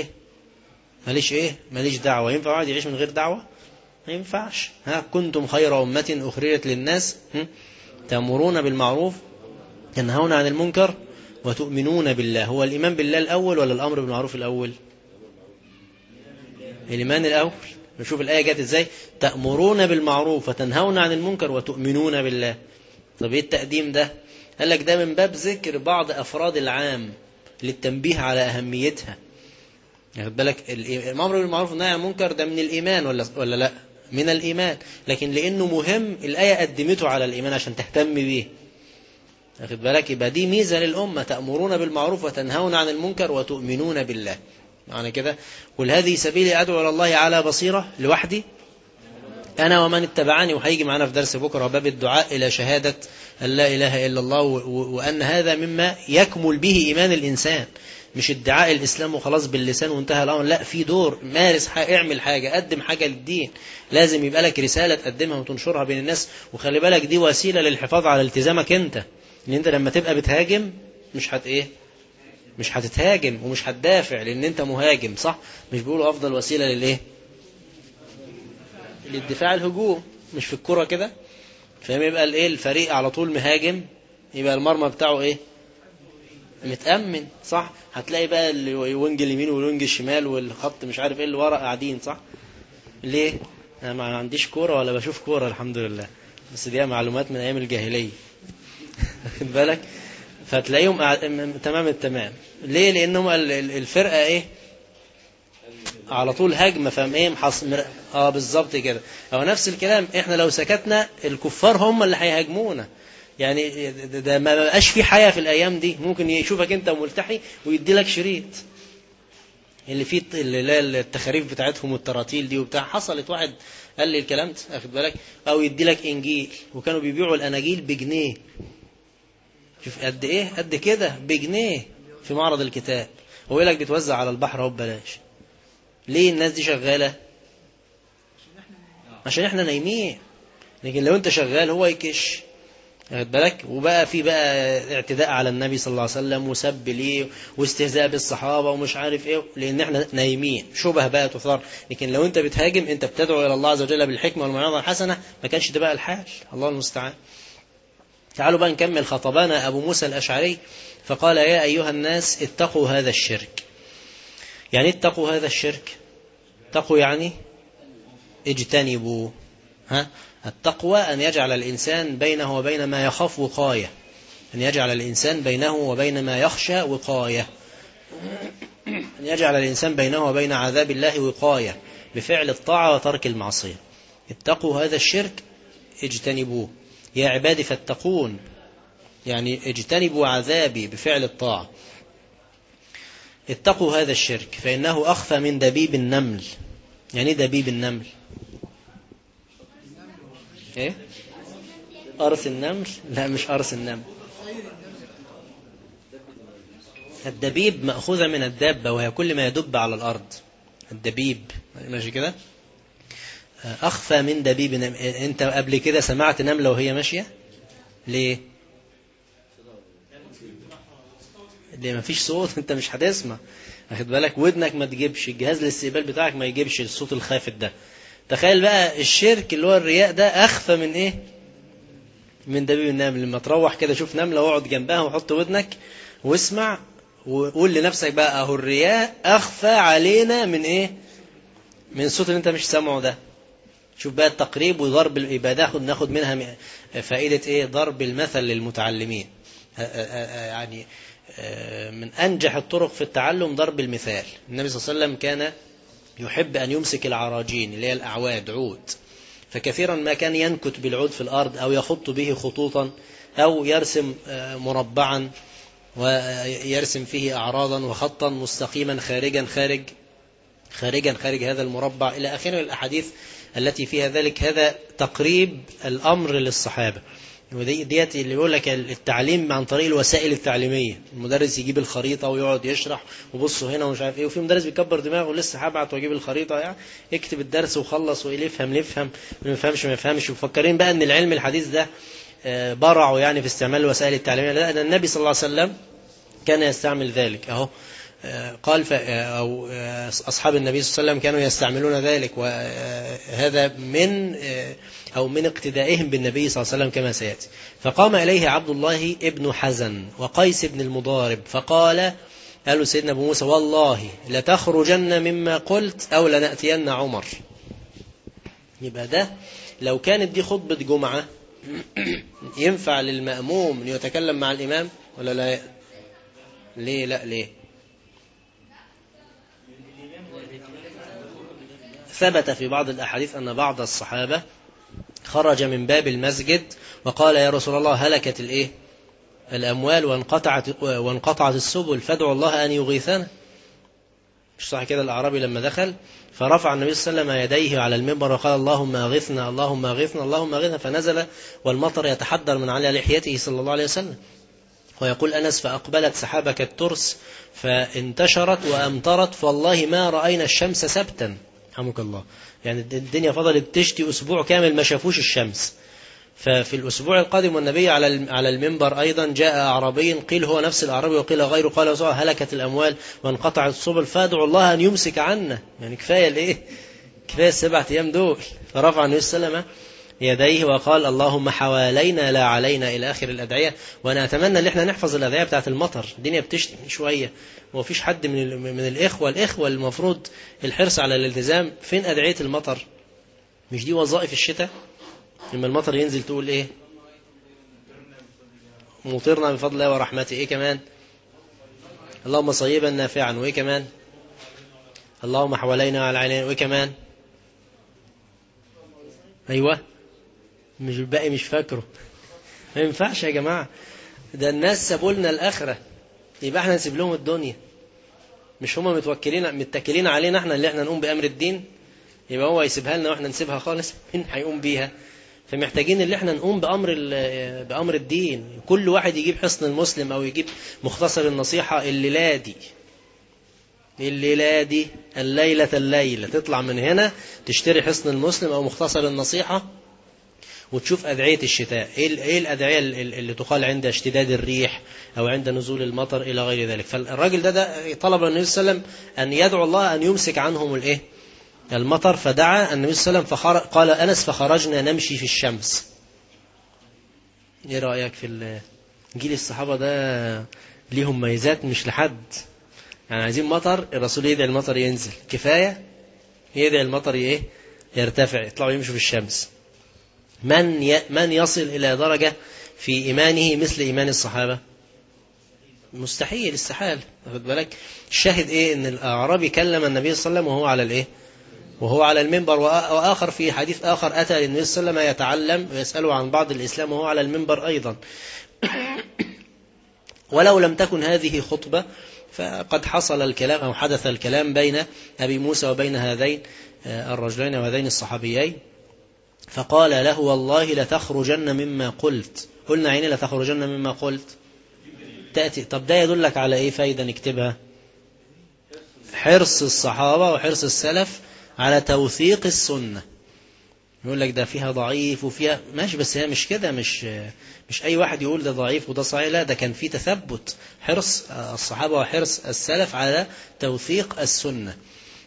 ماليش دعوة. ينفع واحد يعيش من غير دعوة؟ ما ينفعش. كنتم خير أمة أخرجت للناس تأمرون بالمعروف تنهون عن المنكر وتؤمنون بالله. هو الإيمان بالله الأول ولا الأمر بالمعروف الأول؟ الإيمان الأول. نشوف الآية جت إزاي. تأمرون بالمعروف وتنهون عن المنكر وتؤمنون بالله. طب إيه التقديم ده؟ قال لك ده من باب ذكر بعض أفراد العام للتنبيه على أهميتها. ياخد بالك الأمر بالمعروف والنهي عن المنكر ده من الإيمان ولا لا؟ من الإيمان، لكن لأنه مهم الآية قدمته على الإيمان عشان تهتم به. ياخد بالك يبقى دي ميزة للأمة، تأمرون بالمعروف وتنهون عن المنكر وتؤمنون بالله. معنى كده قل هذه سبيلي أدعو إلى الله على بصيرة لوحدي أنا ومن اتبعني. وهيجي معنا في درس بكرة باب الدعاء إلى شهادة أن لا إله إلا الله، وأن هذا مما يكمل به إيمان الإنسان، مش ادعاء الإسلام وخلاص باللسان وانتهى الأمر. لا، في دور، مارس حاجة، اعمل حاجة، قدم حاجة للدين. لازم يبقى لك رسالة تقدمها وتنشرها بين الناس. وخلي بالك دي وسيلة للحفاظ على التزامك انت، لأن انت لما تبقى بتهاجم مش هتتهاجم ومش هتدافع، لأن انت مهاجم، صح؟ مش بيقولوا أفضل وسيلة للدفاع الهجوم، مش في الكرة كده؟ فهم يبقى الفريق على طول مهاجم، يبقى المرمى بتاعه متأمن، صح؟ هتلاقي بقى الوينج اليمين والوينج الشمال والخط مش عارف اللي ورا قاعدين، صح؟ ليه؟ انا ما عنديش كورة ولا بشوف كورة الحمد لله، بس دي معلومات من ايام الجاهلية. خد بالك؟ فتلاقيهم تمام التمام. ليه؟ لانهم الفرقة على طول هجمة، فاهم بالظبط كده. او نفس الكلام، احنا لو سكتنا الكفار هم اللي هيهاجمونا. يعني ده ما بقاش في حياة في الأيام دي. ممكن يشوفك أنت ملتحي ويدي لك شريط اللي فيه التخاريف بتاعتهم والتراتيل دي وبتاع. حصلت واحد قال لي الكلام ده، أخد بالك؟ أو يدي لك إنجيل، وكانوا بيبيعوا الأناجيل بجنيه. شوف قد إيه، قد كده بجنيه في معرض الكتاب. هو يقول لك بتوزع على البحر أهو ببلاش. ليه الناس دي شغالة؟ عشان إحنا نايمين. لكن لو أنت شغال هو يكش، واخد بالك؟ وبقى في اعتداء على النبي صلى الله عليه وسلم وسب ليه واستهزاء بالصحابة ومش عارف لأن احنا نايمين، شبه بقى تثار. لكن لو انت بتهاجم، انت بتدعو إلى الله عز وجل بالحكمة والموعظة الحسنة، ما كانش ده بقى الحال. الله المستعان. تعالوا بقى نكمل. خطبنا أبو موسى الأشعري فقال يا أيها الناس اتقوا هذا الشرك. يعني اتقوا هذا الشرك، اتقوا يعني اجتنبوا. التقوى أن يجعل الإنسان بينه وبين ما يخاف وقاية، أن يجعل الإنسان بينه وبين ما يخشى وقاية، أن يجعل الإنسان بينه وبين عذاب الله وقاية بفعل الطاعة وترك المعصية. اتقوا هذا الشرك اجتنبوه. يا عبادي فاتقون، يعني اجتنبوا عذابي بفعل الطاعة. اتقوا هذا الشرك فإنه أخفى من دبيب النمل. يعني دبيب النمل قرص النمل؟ لا، مش قرص النمل. الدبيب مأخوذة من الدابة، وهي كل ما يدب على الأرض. الدبيب ماشي كده. أخفى من دبيب النمل. أنت قبل كده سمعت نملة وهي ماشية؟ ليه؟ ما فيش صوت، أنت مش هتسمع. أخد بالك؟ ودنك ما تجيبش، الجهاز الاستقبال بتاعك ما يجيبش الصوت الخافت ده. تخيل بقى الشرك اللي هو الرياء ده أخفى من من دبيب النمل. لما تروح كده شوف نملة واقعد جنبها وحط ودنك واسمع وقول لنفسك بقى اهو الرياء أخفى علينا من من الصوت اللي انت مش سامعه ده. شوف بقى التقريب وضرب العبادة، ناخد منها فائدة ضرب المثل للمتعلمين. يعني من أنجح الطرق في التعلم ضرب المثال. النبي صلى الله عليه وسلم كان يحب أن يمسك العراجين اللي هي الأعواد، عود، فكثيرا ما كان ينكت بالعود في الأرض أو يخط به خطوطا أو يرسم مربعا ويرسم فيه أعراضا وخطا مستقيما خارج هذا المربع إلى آخره الأحاديث التي فيها ذلك. هذا تقريب الأمر للصحابة. وديت اللي يقول لك التعليم عن طريق الوسائل التعليمية. المدرس يجيب الخريطة ويقعد يشرح وبصوا هنا ومش عارف ايه، وفي مدرس بيكبر دماغه لسه هبعت واجيب الخريطة، يعني اكتب الدرس وخلص، وايه يفهم ما يفهمش ما يفهمش. وفكرين بقى ان العلم الحديث ده برعوا يعني في استعمال الوسائل التعليمية. لا، ده النبي صلى الله عليه وسلم كان يستعمل ذلك. اهو قال أو أصحاب النبي صلى الله عليه وسلم كانوا يستعملون ذلك، وهذا من اقتدائهم بالنبي صلى الله عليه وسلم كما سيأتي. فقام إليه عبد الله ابن حزن وقيس بن المضارب فقال، قالوا سيدنا أبو موسى والله لتخرجن مما قلت أو لنأتين عمر. يبقى ده لو كانت دي خطبة جمعة ينفع للمأموم أن يتكلم مع الإمام ولا لا؟ ليه لا ليه؟ ثبت في بعض الأحاديث أن بعض الصحابة خرج من باب المسجد وقال يا رسول الله هلكت الأموال وانقطعت السبل فادعوا الله أن يغيثنا. مش صح كده؟ الأعرابي لما دخل فرفع النبي صلى الله عليه وسلم يديه على المنبر وقال اللهم أغثنا اللهم أغثنا اللهم أغثنا، فنزل والمطر يتحدر من على لحيته صلى الله عليه وسلم. ويقول أنس فأقبلت سحابة كالترس فانتشرت وأمطرت فوالله ما رأينا الشمس سبتا. رحمك الله. يعني الدنيا فضلت تشتي أسبوع كامل ما شافوش الشمس. ففي الأسبوع القادم والنبي على المنبر أيضا جاء أعرابي قيل هو نفس الأعرابي وقيل غيره قال هلكت الأموال وانقطعت السبل فادعوا الله أن يمسك عنا. يعني كفاية كفاية 7 أيام دول. فرفع النبي صلى الله عليه وسلم يديه وقال اللهم حوالينا لا علينا إلى آخر الأدعية. وأنا أتمنى أن احنا نحفظ الأدعية بتاعة المطر. الدنيا بتشتي من ومفيش حد من الإخوة المفروض الحرص على الالتزام. فين أدعية المطر؟ مش دي وظائف الشتاء؟ لما المطر ينزل تقول إيه؟ مطرنا بفضل الله ورحمته. إيه كمان؟ اللهم صيبا نافعا. وإيه كمان؟ اللهم حوالينا وعلى علينا. وإيه كمان؟ أيوة مش الباقي مش فاكره. ما ينفعش يا جماعة، ده الناس سابوا لنا الآخرة يبقى احنا نسيب لهم الدنيا. مش هما متكلين علينا احنا اللي احنا نقوم بأمر الدين، يبقى هو يسيبها لنا واحنا نسيبها خالص؟ مين هيقوم بيها؟ فمحتاجين اللي احنا نقوم بأمر الدين. كل واحد يجيب حصن المسلم أو يجيب مختصر النصيحة الليلة دي الليلة تطلع من هنا تشتري حصن المسلم أو مختصر النصيحة وتشوف أدعية الشتاء. إيه الأدعية اللي تقال عند اشتداد الريح أو عند نزول المطر إلى غير ذلك. فالراجل ده طلب النبي صلى الله عليه وسلم أن يدعو الله أن يمسك عنهم المطر. فدعا النبي صلى الله عليه وسلم قال أنس فخرجنا نمشي في الشمس. إيه رأيك في جيل الصحابة ده؟ ليهم ميزات مش لحد. يعني عايزين مطر، الرسول يدعي المطر ينزل، كفاية يدعي المطر يرتفع، يطلعوا يمشوا في الشمس. من يصل إلى درجة في إيمانه مثل إيمان الصحابة؟ مستحيل، استحال. واخد بالك؟ الشاهد إن الأعرابي كلم النبي صلى الله عليه وسلم وهو على المنبر. وآخر في حديث آخر أتى للنبي صلى الله عليه وسلم يتعلم ويسأله عن بعض الإسلام وهو على المنبر أيضا. ولو لم تكن هذه خطبة فقد حصل الكلام أو حدث الكلام بين أبي موسى وبين هذين الرجلين وهذين الصحابيين. فقال له والله لتخرجن مما قلت. قلنا عيني لتخرجن مما قلت تأتي. طب ده يدلك على إيه فايدة نكتبها؟ حرص الصحابة وحرص السلف على توثيق السنة. يقول لك ده فيها ضعيف وفيها ماشي، بس هي مش كده. مش أي واحد يقول ده ضعيف وده صحيح، لا، ده كان فيه تثبت. حرص الصحابة وحرص السلف على توثيق السنة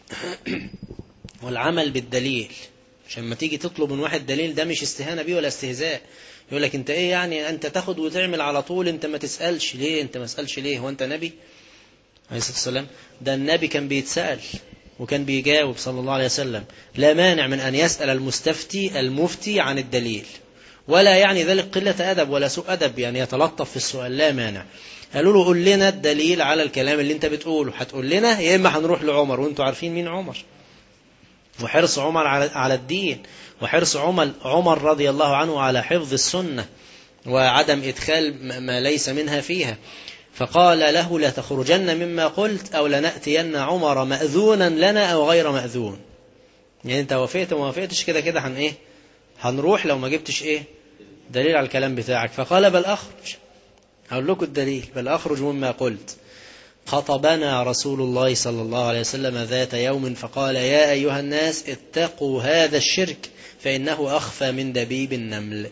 والعمل بالدليل. عشان ما تيجي تطلب من واحد دليل ده مش استهانة بيه ولا استهزاء. يقول لك انت ايه يعني انت تاخد وتعمل على طول، انت ما تسألش ليه؟ انت ما تسألش ليه؟ هو انت نبي؟ عليه الصلاة والسلام ده النبي كان بيتسأل وكان بيجاوب صلى الله عليه وسلم. لا مانع من أن يسأل المفتي عن الدليل، ولا يعني ذلك قلة أدب ولا سوء أدب، يعني يتلطف في السؤال، لا مانع. قالوا له قل لنا الدليل على الكلام اللي انت بتقوله. هتقول لنا يا إما هنروح لعمر، وانتوا عارفين مين عمر، وحرص عمر على الدين، وحرص عمر رضي الله عنه على حفظ السنة وعدم إدخال ما ليس منها فيها. فقال له لا تخرجن مما قلت أو لنأتين عمر مأذونا لنا أو غير مأذون. يعني انت وافقت وما وافقتش كده هنروح لو ما جبتش دليل على الكلام بتاعك. فقال بل أخرج. أقول لكم الدليل، بل أخرج مما قلت. خطبنا رسول الله صلى الله عليه وسلم ذات يوم فقال يا أيها الناس اتقوا هذا الشرك فإنه أخفى من دبيب النمل.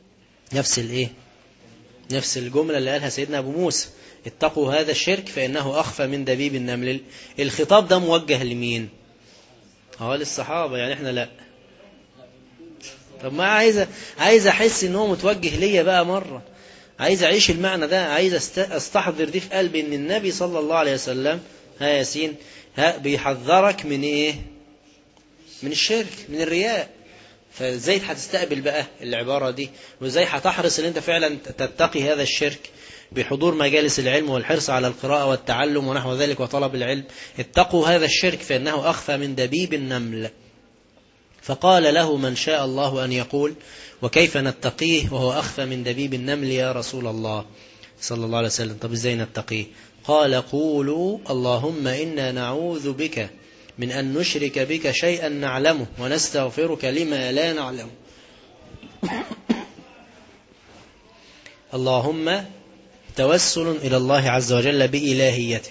نفس الجملة اللي قالها سيدنا أبو موسى، اتقوا هذا الشرك فإنه أخفى من دبيب النمل. الخطاب ده موجه لمين؟ للصحابة، يعني احنا لا. طب ما عايز أحس إن هو متوجه ليا بقى مرة، عايز أعيش المعنى ده، عايز أستحضر دي في قلبي إن النبي صلى الله عليه وسلم ياسين بيحذرك من إيه؟ من الشرك، من الرياء. فازاي هتستقبل بقى العبارة دي، وازاي هتحرص ان انت فعلا تتقي هذا الشرك بحضور مجالس العلم والحرص على القراءة والتعلم ونحو ذلك وطلب العلم. اتقوا هذا الشرك فإنه أخفى من دبيب النمل. فقال له من شاء الله أن يقول وكيف نتقيه وهو أخفى من دبيب النمل يا رسول الله صلى الله عليه وسلم؟ طب ازاي نتقيه؟ قال قولوا اللهم إنا نعوذ بك من أن نشرك بك شيئا نعلمه ونستغفرك لما لا نعلمه. اللهم توسل إلى الله عز وجل بإلهيته.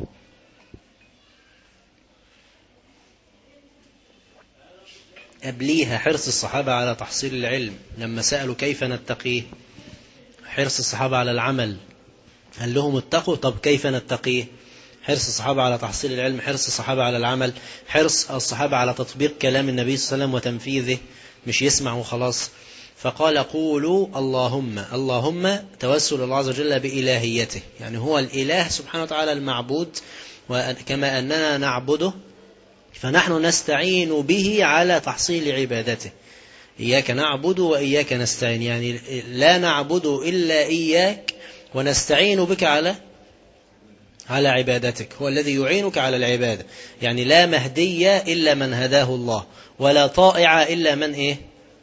قبليها حرص الصحابة على تحصيل العلم لما سألوا كيف نتقيه، حرص الصحابة على العمل، قال لهم اتقوا. طب كيف نتقيه؟ حرص الصحابة على تحصيل العلم، حرص الصحابة على العمل، حرص الصحابة على تطبيق كلام النبي صلى الله عليه وسلم وتنفيذه، مش يسمع وخلاص. فقال قولوا اللهم توسل الله عز وجل بإلهيته، يعني هو الإله سبحانه وتعالى المعبود، وكما أننا نعبده فنحن نستعين به على تحصيل عبادته. إياك نعبد وإياك نستعين، يعني لا نعبد إلا إياك ونستعين بك على عبادتك. هو الذي يعينك على العبادة، يعني لا مهدي إلا من هداه الله، ولا طائع إلا من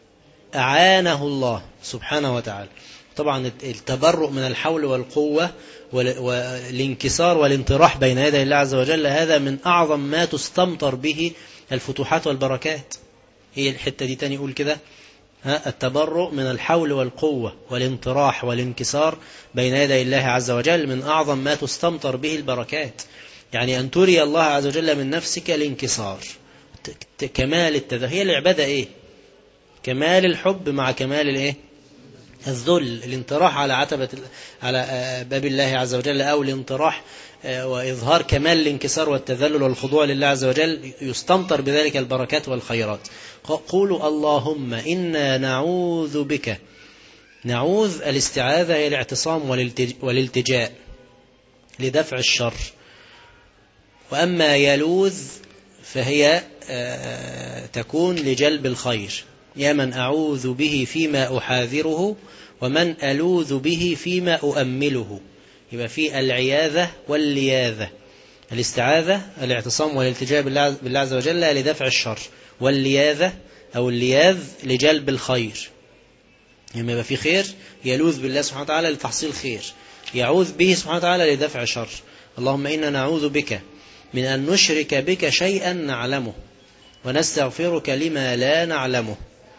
أعانه الله سبحانه وتعالى. طبعا التبرؤ من الحول والقوة والانكسار والانطراح بين يدي الله عز وجل هذا من أعظم ما تستمطر به الفتوحات والبركات. هي الحتة دي تاني يقول كده، التبرؤ من الحول والقوة والانطراح والانكسار بين يدي الله عز وجل من أعظم ما تستمطر به البركات. يعني أن تري الله عز وجل من نفسك الانكسار، كمال التذلل. هي العبادة إيه؟ كمال الحب مع كمال الذل، الانطراح على باب الله عز وجل، أو الانطراح وإظهار كمال الانكسار والتذلل والخضوع لله عز وجل، يستمطر بذلك البركات والخيرات. قولوا اللهم إنا نعوذ بك. نعوذ الاستعاذة هي الاعتصام والالتجاء لدفع الشر. وأما يلوذ فهي تكون لجلب الخير. يا من أعوذ به فيما أحاذره ومن ألوذ به فيما أؤمله. يبقى في العياذة واللياذة. الاستعاذة الاعتصام والالتجاء بالله عز وجل لدفع الشر، واللياذة أو اللياذ لجلب الخير. يعني يبقى في خير يلوذ بالله سبحانه وتعالى لتحصيل خير، يعوذ به سبحانه وتعالى لدفع شر. اللهم إنا نعوذ بك من أن نشرك بك شيئا نعلمه ونستغفرك لما لا نعلمه.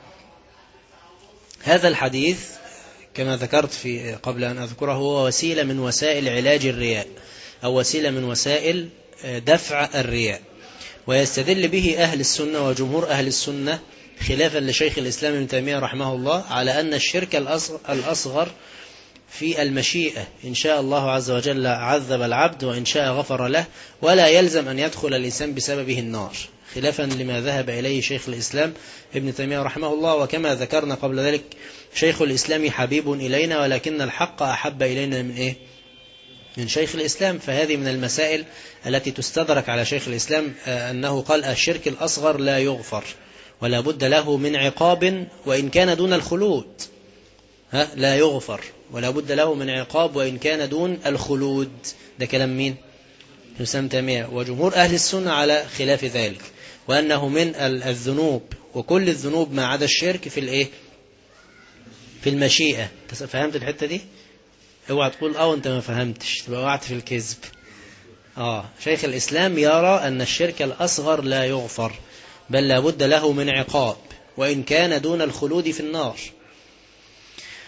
هذا الحديث كما ذكرت في قبل أن أذكره هو وسيلة من وسائل علاج الرياء، أو وسيلة من وسائل دفع الرياء. ويستدل به أهل السنة وجمهور أهل السنة خلافا لشيخ الإسلام ابن تيمية رحمه الله على أن الشرك الأصغر في المشيئة، إن شاء الله عز وجل عذب العبد وإن شاء غفر له، ولا يلزم أن يدخل الإنسان بسببه النار، خلافا لما ذهب إليه شيخ الإسلام ابن تيمية رحمه الله. وكما ذكرنا قبل ذلك شيخ الإسلام حبيب إلينا ولكن الحق أحب إلينا من شيخ الإسلام. فهذه من المسائل التي تستدرك على شيخ الإسلام أنه قال الشرك الأصغر لا يغفر ولا بد له من عقاب وإن كان دون الخلود. لا يغفر ولا بد له من عقاب وإن كان دون الخلود. ده كلام مين؟ الإسلام تيمية. وجمهور أهل السنة على خلاف ذلك، وأنه من الذنوب، وكل الذنوب ما عدا الشرك في المشيئة. فهمت الحتة دي؟ اوعى تقول وانت ما فهمتش، تبقى وقعت في الكذب. شيخ الإسلام يرى أن الشرك الأصغر لا يغفر بل لا بد له من عقاب وإن كان دون الخلود في النار.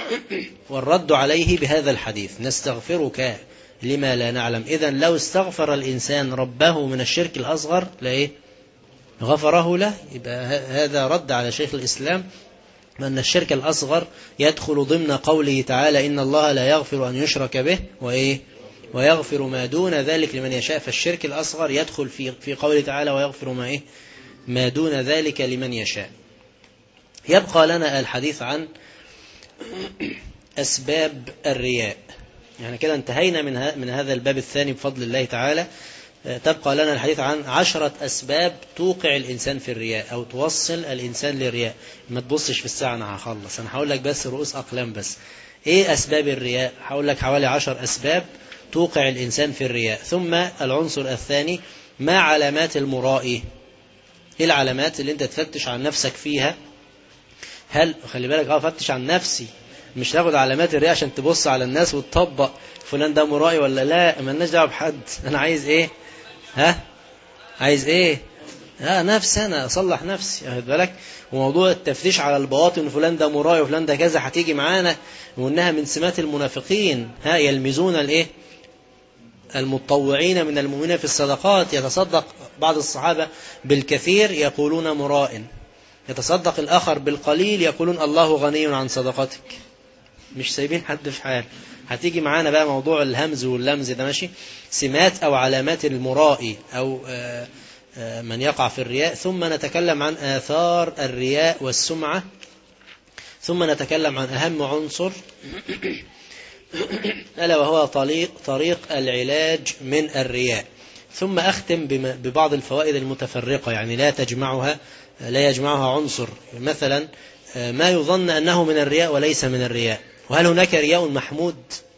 والرد عليه بهذا الحديث نستغفرك لما لا نعلم. إذن لو استغفر الإنسان ربه من الشرك الأصغر لإيه؟ غفره له. يبقى هذا رد على شيخ الإسلام أن الشرك الأصغر يدخل ضمن قوله تعالى إن الله لا يغفر أن يشرك به وإيه؟ ويغفر ما دون ذلك لمن يشاء. فالشرك الأصغر يدخل في قوله تعالى ويغفر ما إيه؟ ما دون ذلك لمن يشاء. يبقى لنا الحديث عن أسباب الرياء. يعني كده انتهينا من هذا الباب الثاني بفضل الله تعالى. تبقى لنا الحديث عن 10 أسباب توقع الإنسان في الرياء أو توصل الإنسان للرياء. ما تبصش في الساعة، أنا هخلص، أنا هقول لك بس رؤوس أقلام بس. إيه أسباب الرياء؟ هقول لك حوالي 10 أسباب توقع الإنسان في الرياء. ثم العنصر الثاني ما علامات المرائي. إيه العلامات اللي أنت تفتش عن نفسك فيها؟ هل خلي بالك فتش عن نفسي، مش تاخد علامات الرياء عشان تبص على الناس وتطبق فلان ده مرائي ولا لا. مالناش دعوه بحد. أنا عايز إيه؟ عايز إيه؟ نفسي، أنا أصلح نفسي. واخد بالك؟ وموضوع التفتيش على البواطن فلان ده مرائي وفلان ده كذا هتيجي معانا، وإنها من سمات المنافقين. يلمزون الإيه؟ المتطوعين من المؤمنين في الصدقات. يتصدق بعض الصحابة بالكثير يقولون مراء، يتصدق الآخر بالقليل يقولون الله غني عن صدقتك. مش سايبين حد في حال. هتيجي معانا بقى موضوع الهمز واللمز ده. ماشي؟ سمات أو علامات المرائي أو من يقع في الرياء. ثم نتكلم عن آثار الرياء والسمعة. ثم نتكلم عن أهم عنصر ألا وهو طريق العلاج من الرياء. ثم أختم ببعض الفوائد المتفرقة، يعني لا يجمعها عنصر. مثلا ما يظن أنه من الرياء وليس من الرياء، وهل هناك رياء محمود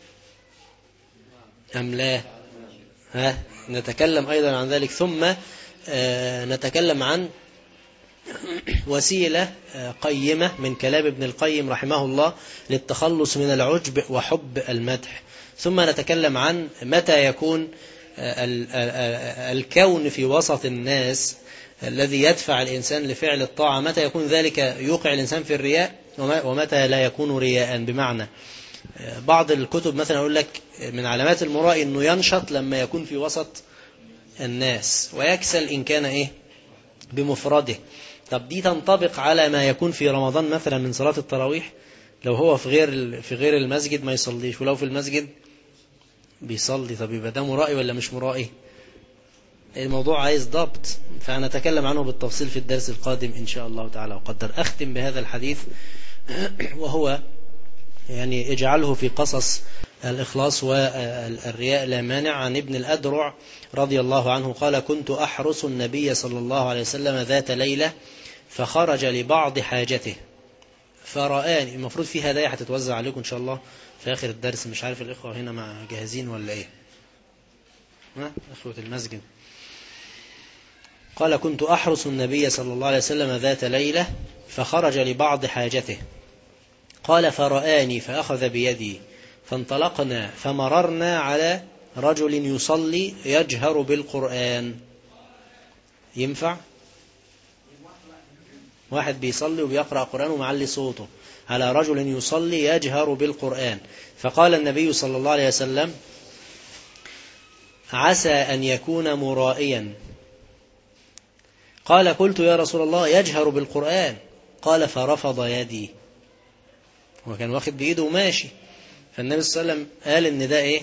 أم لا؟ نتكلم أيضا عن ذلك. ثم نتكلم عن وسيلة قيمة من كلام ابن القيم رحمه الله للتخلص من العجب وحب المدح. ثم نتكلم عن متى يكون الكون في وسط الناس الذي يدفع الإنسان لفعل الطاعة، متى يكون ذلك يوقع الإنسان في الرياء ومتى لا يكون رياء. بمعنى بعض الكتب مثلا يقول لك من علامات المرائي أنه ينشط لما يكون في وسط الناس ويكسل إن كان بمفرده. طب دي تنطبق على ما يكون في رمضان مثلا من صلاة التراويح. لو هو في غير المسجد ما يصليش، ولو في المسجد بيصلي. طب يبقى ده مرائي ولا مش مرائي؟ الموضوع عايز ضبط، فنتكلم عنه بالتفصيل في الدرس القادم إن شاء الله تعالى وقدر. أختم بهذا الحديث وهو يعني اجعله في قصص الإخلاص والرياء لا مانع. عن ابن الأدرع رضي الله عنه قال كنت أحرس النبي صلى الله عليه وسلم ذات ليلة فخرج لبعض حاجته فرآني. المفروض في هدايا هتتوزع عليكم إن شاء الله في آخر الدرس. مش عارف الإخوة هنا مع جاهزين ولا إيه؟ إخوة المسجد. قال كنت أحرس النبي صلى الله عليه وسلم ذات ليلة فخرج لبعض حاجته. قال فرآني فأخذ بيدي فانطلقنا فمررنا على رجل يصلي يجهر بالقرآن. ينفع؟ واحد بيصلي وبيقرأ قرآن ومعلي صوته على رجل يصلي يجهر بالقرآن. فقال النبي صلى الله عليه وسلم عسى أن يكون مرائيا. قال قلت يا رسول الله يجهر بالقرآن. قال فرفض يدي. هو كان واخد بإيده وماشي. فالنبي صلى الله عليه وسلم قال إن ده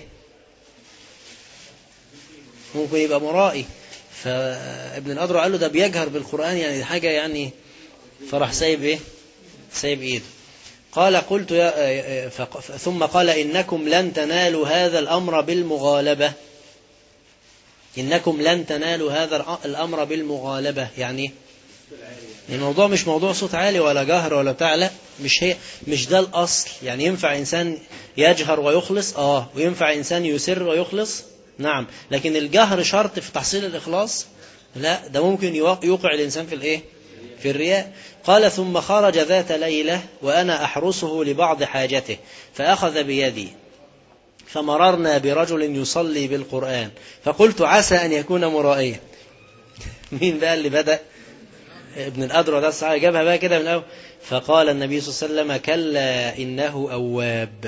ممكن يبقى مرائي. فابن الأدرع قال له ده بيجهر بالقرآن، يعني حاجة يعني. فراح سايب إيده. قال قلت ثم قال إنكم لن تنالوا هذا الأمر بالمغالبة. إنكم لن تنالوا هذا الأمر بالمغالبة. يعني الموضوع مش موضوع صوت عالي ولا جهر ولا بتاع، لا، مش ده الأصل. يعني ينفع إنسان يجهر ويخلص وينفع إنسان يسر ويخلص، نعم. لكن الجهر شرط في تحصيل الإخلاص؟ لا، ده ممكن يوقع الإنسان في الرياء. قال ثم خرج ذات ليلة وأنا أحرسه لبعض حاجته فأخذ بيدي فمررنا برجل يصلي بالقرآن فقلت عسى أن يكون مرائيا. مين بقى اللي بدأ؟ ابن الأدرى ده الصحابي جابها بقى كده من الأول. فقال النبي صلى الله عليه وسلم كلا إنه أواب.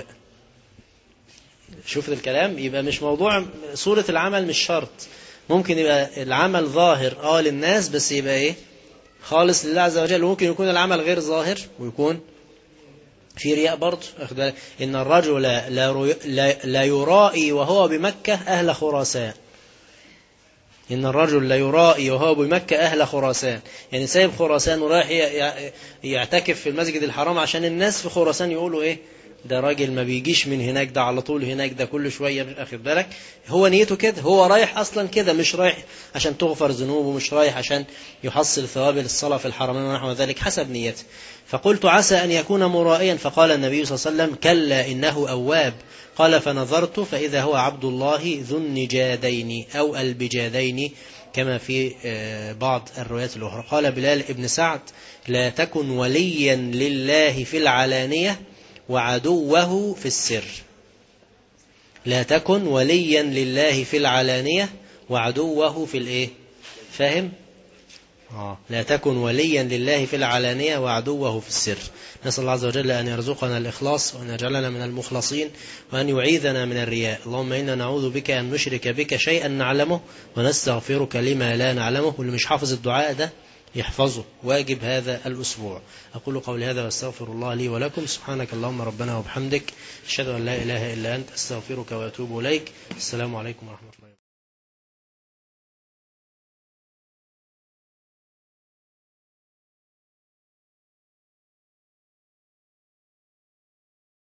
شوف الكلام، يبقى مش موضوع صورة العمل مش شرط، ممكن يبقى العمل ظاهر للناس بس يبقى ايه خالص لله عز وجل، وممكن يكون العمل غير ظاهر ويكون في رياء برضه. إن الرجل لا يرائي وهو بمكة أهل خراسان. إن الرجل لا يرائي وهو بمكة أهل خراسان، يعني سايب خراسان ورايح يعتكف في المسجد الحرام عشان الناس في خراسان يقولوا إيه ده راجل ما بيجيش من هناك، ده على طول هناك، ده كل شوية مش أخذ بالك. هو نيته كده، هو رايح أصلا كده، مش رايح عشان تغفر ذنوبه، مش رايح عشان يحصل ثواب الصلاة في الحرمين ونحو ذلك، حسب نيته. فقلت عسى أن يكون مرائيا، فقال النبي صلى الله عليه وسلم كلا إنه أواب. قال فنظرت فإذا هو عبد الله ذو النجادين أو البجادين كما في بعض الروايات الأخرى. قال بلال ابن سعد لا تكن وليا لله في العلانية وعدوه في السر. لا تكن وليا لله في العلانية وعدوه في الايه، فاهم؟ لا تكن وليا لله في العلانية وعدوه في السر. نسأل الله عز وجل أن يرزقنا الإخلاص وأن يجعلنا من المخلصين وأن يعيذنا من الرياء. اللهم إنا نعوذ بك أن نشرك بك شيئا نعلمه ونستغفرك لما لا نعلمه. واللي مش حافظ الدعاء ده يحفظه، واجب هذا الأسبوع. أقول قولي هذا واستغفر الله لي ولكم. سبحانك اللهم ربنا وبحمدك، أشهد أن لا إله إلا أنت، أستغفرك وأتوب إليك. السلام عليكم ورحمة الله.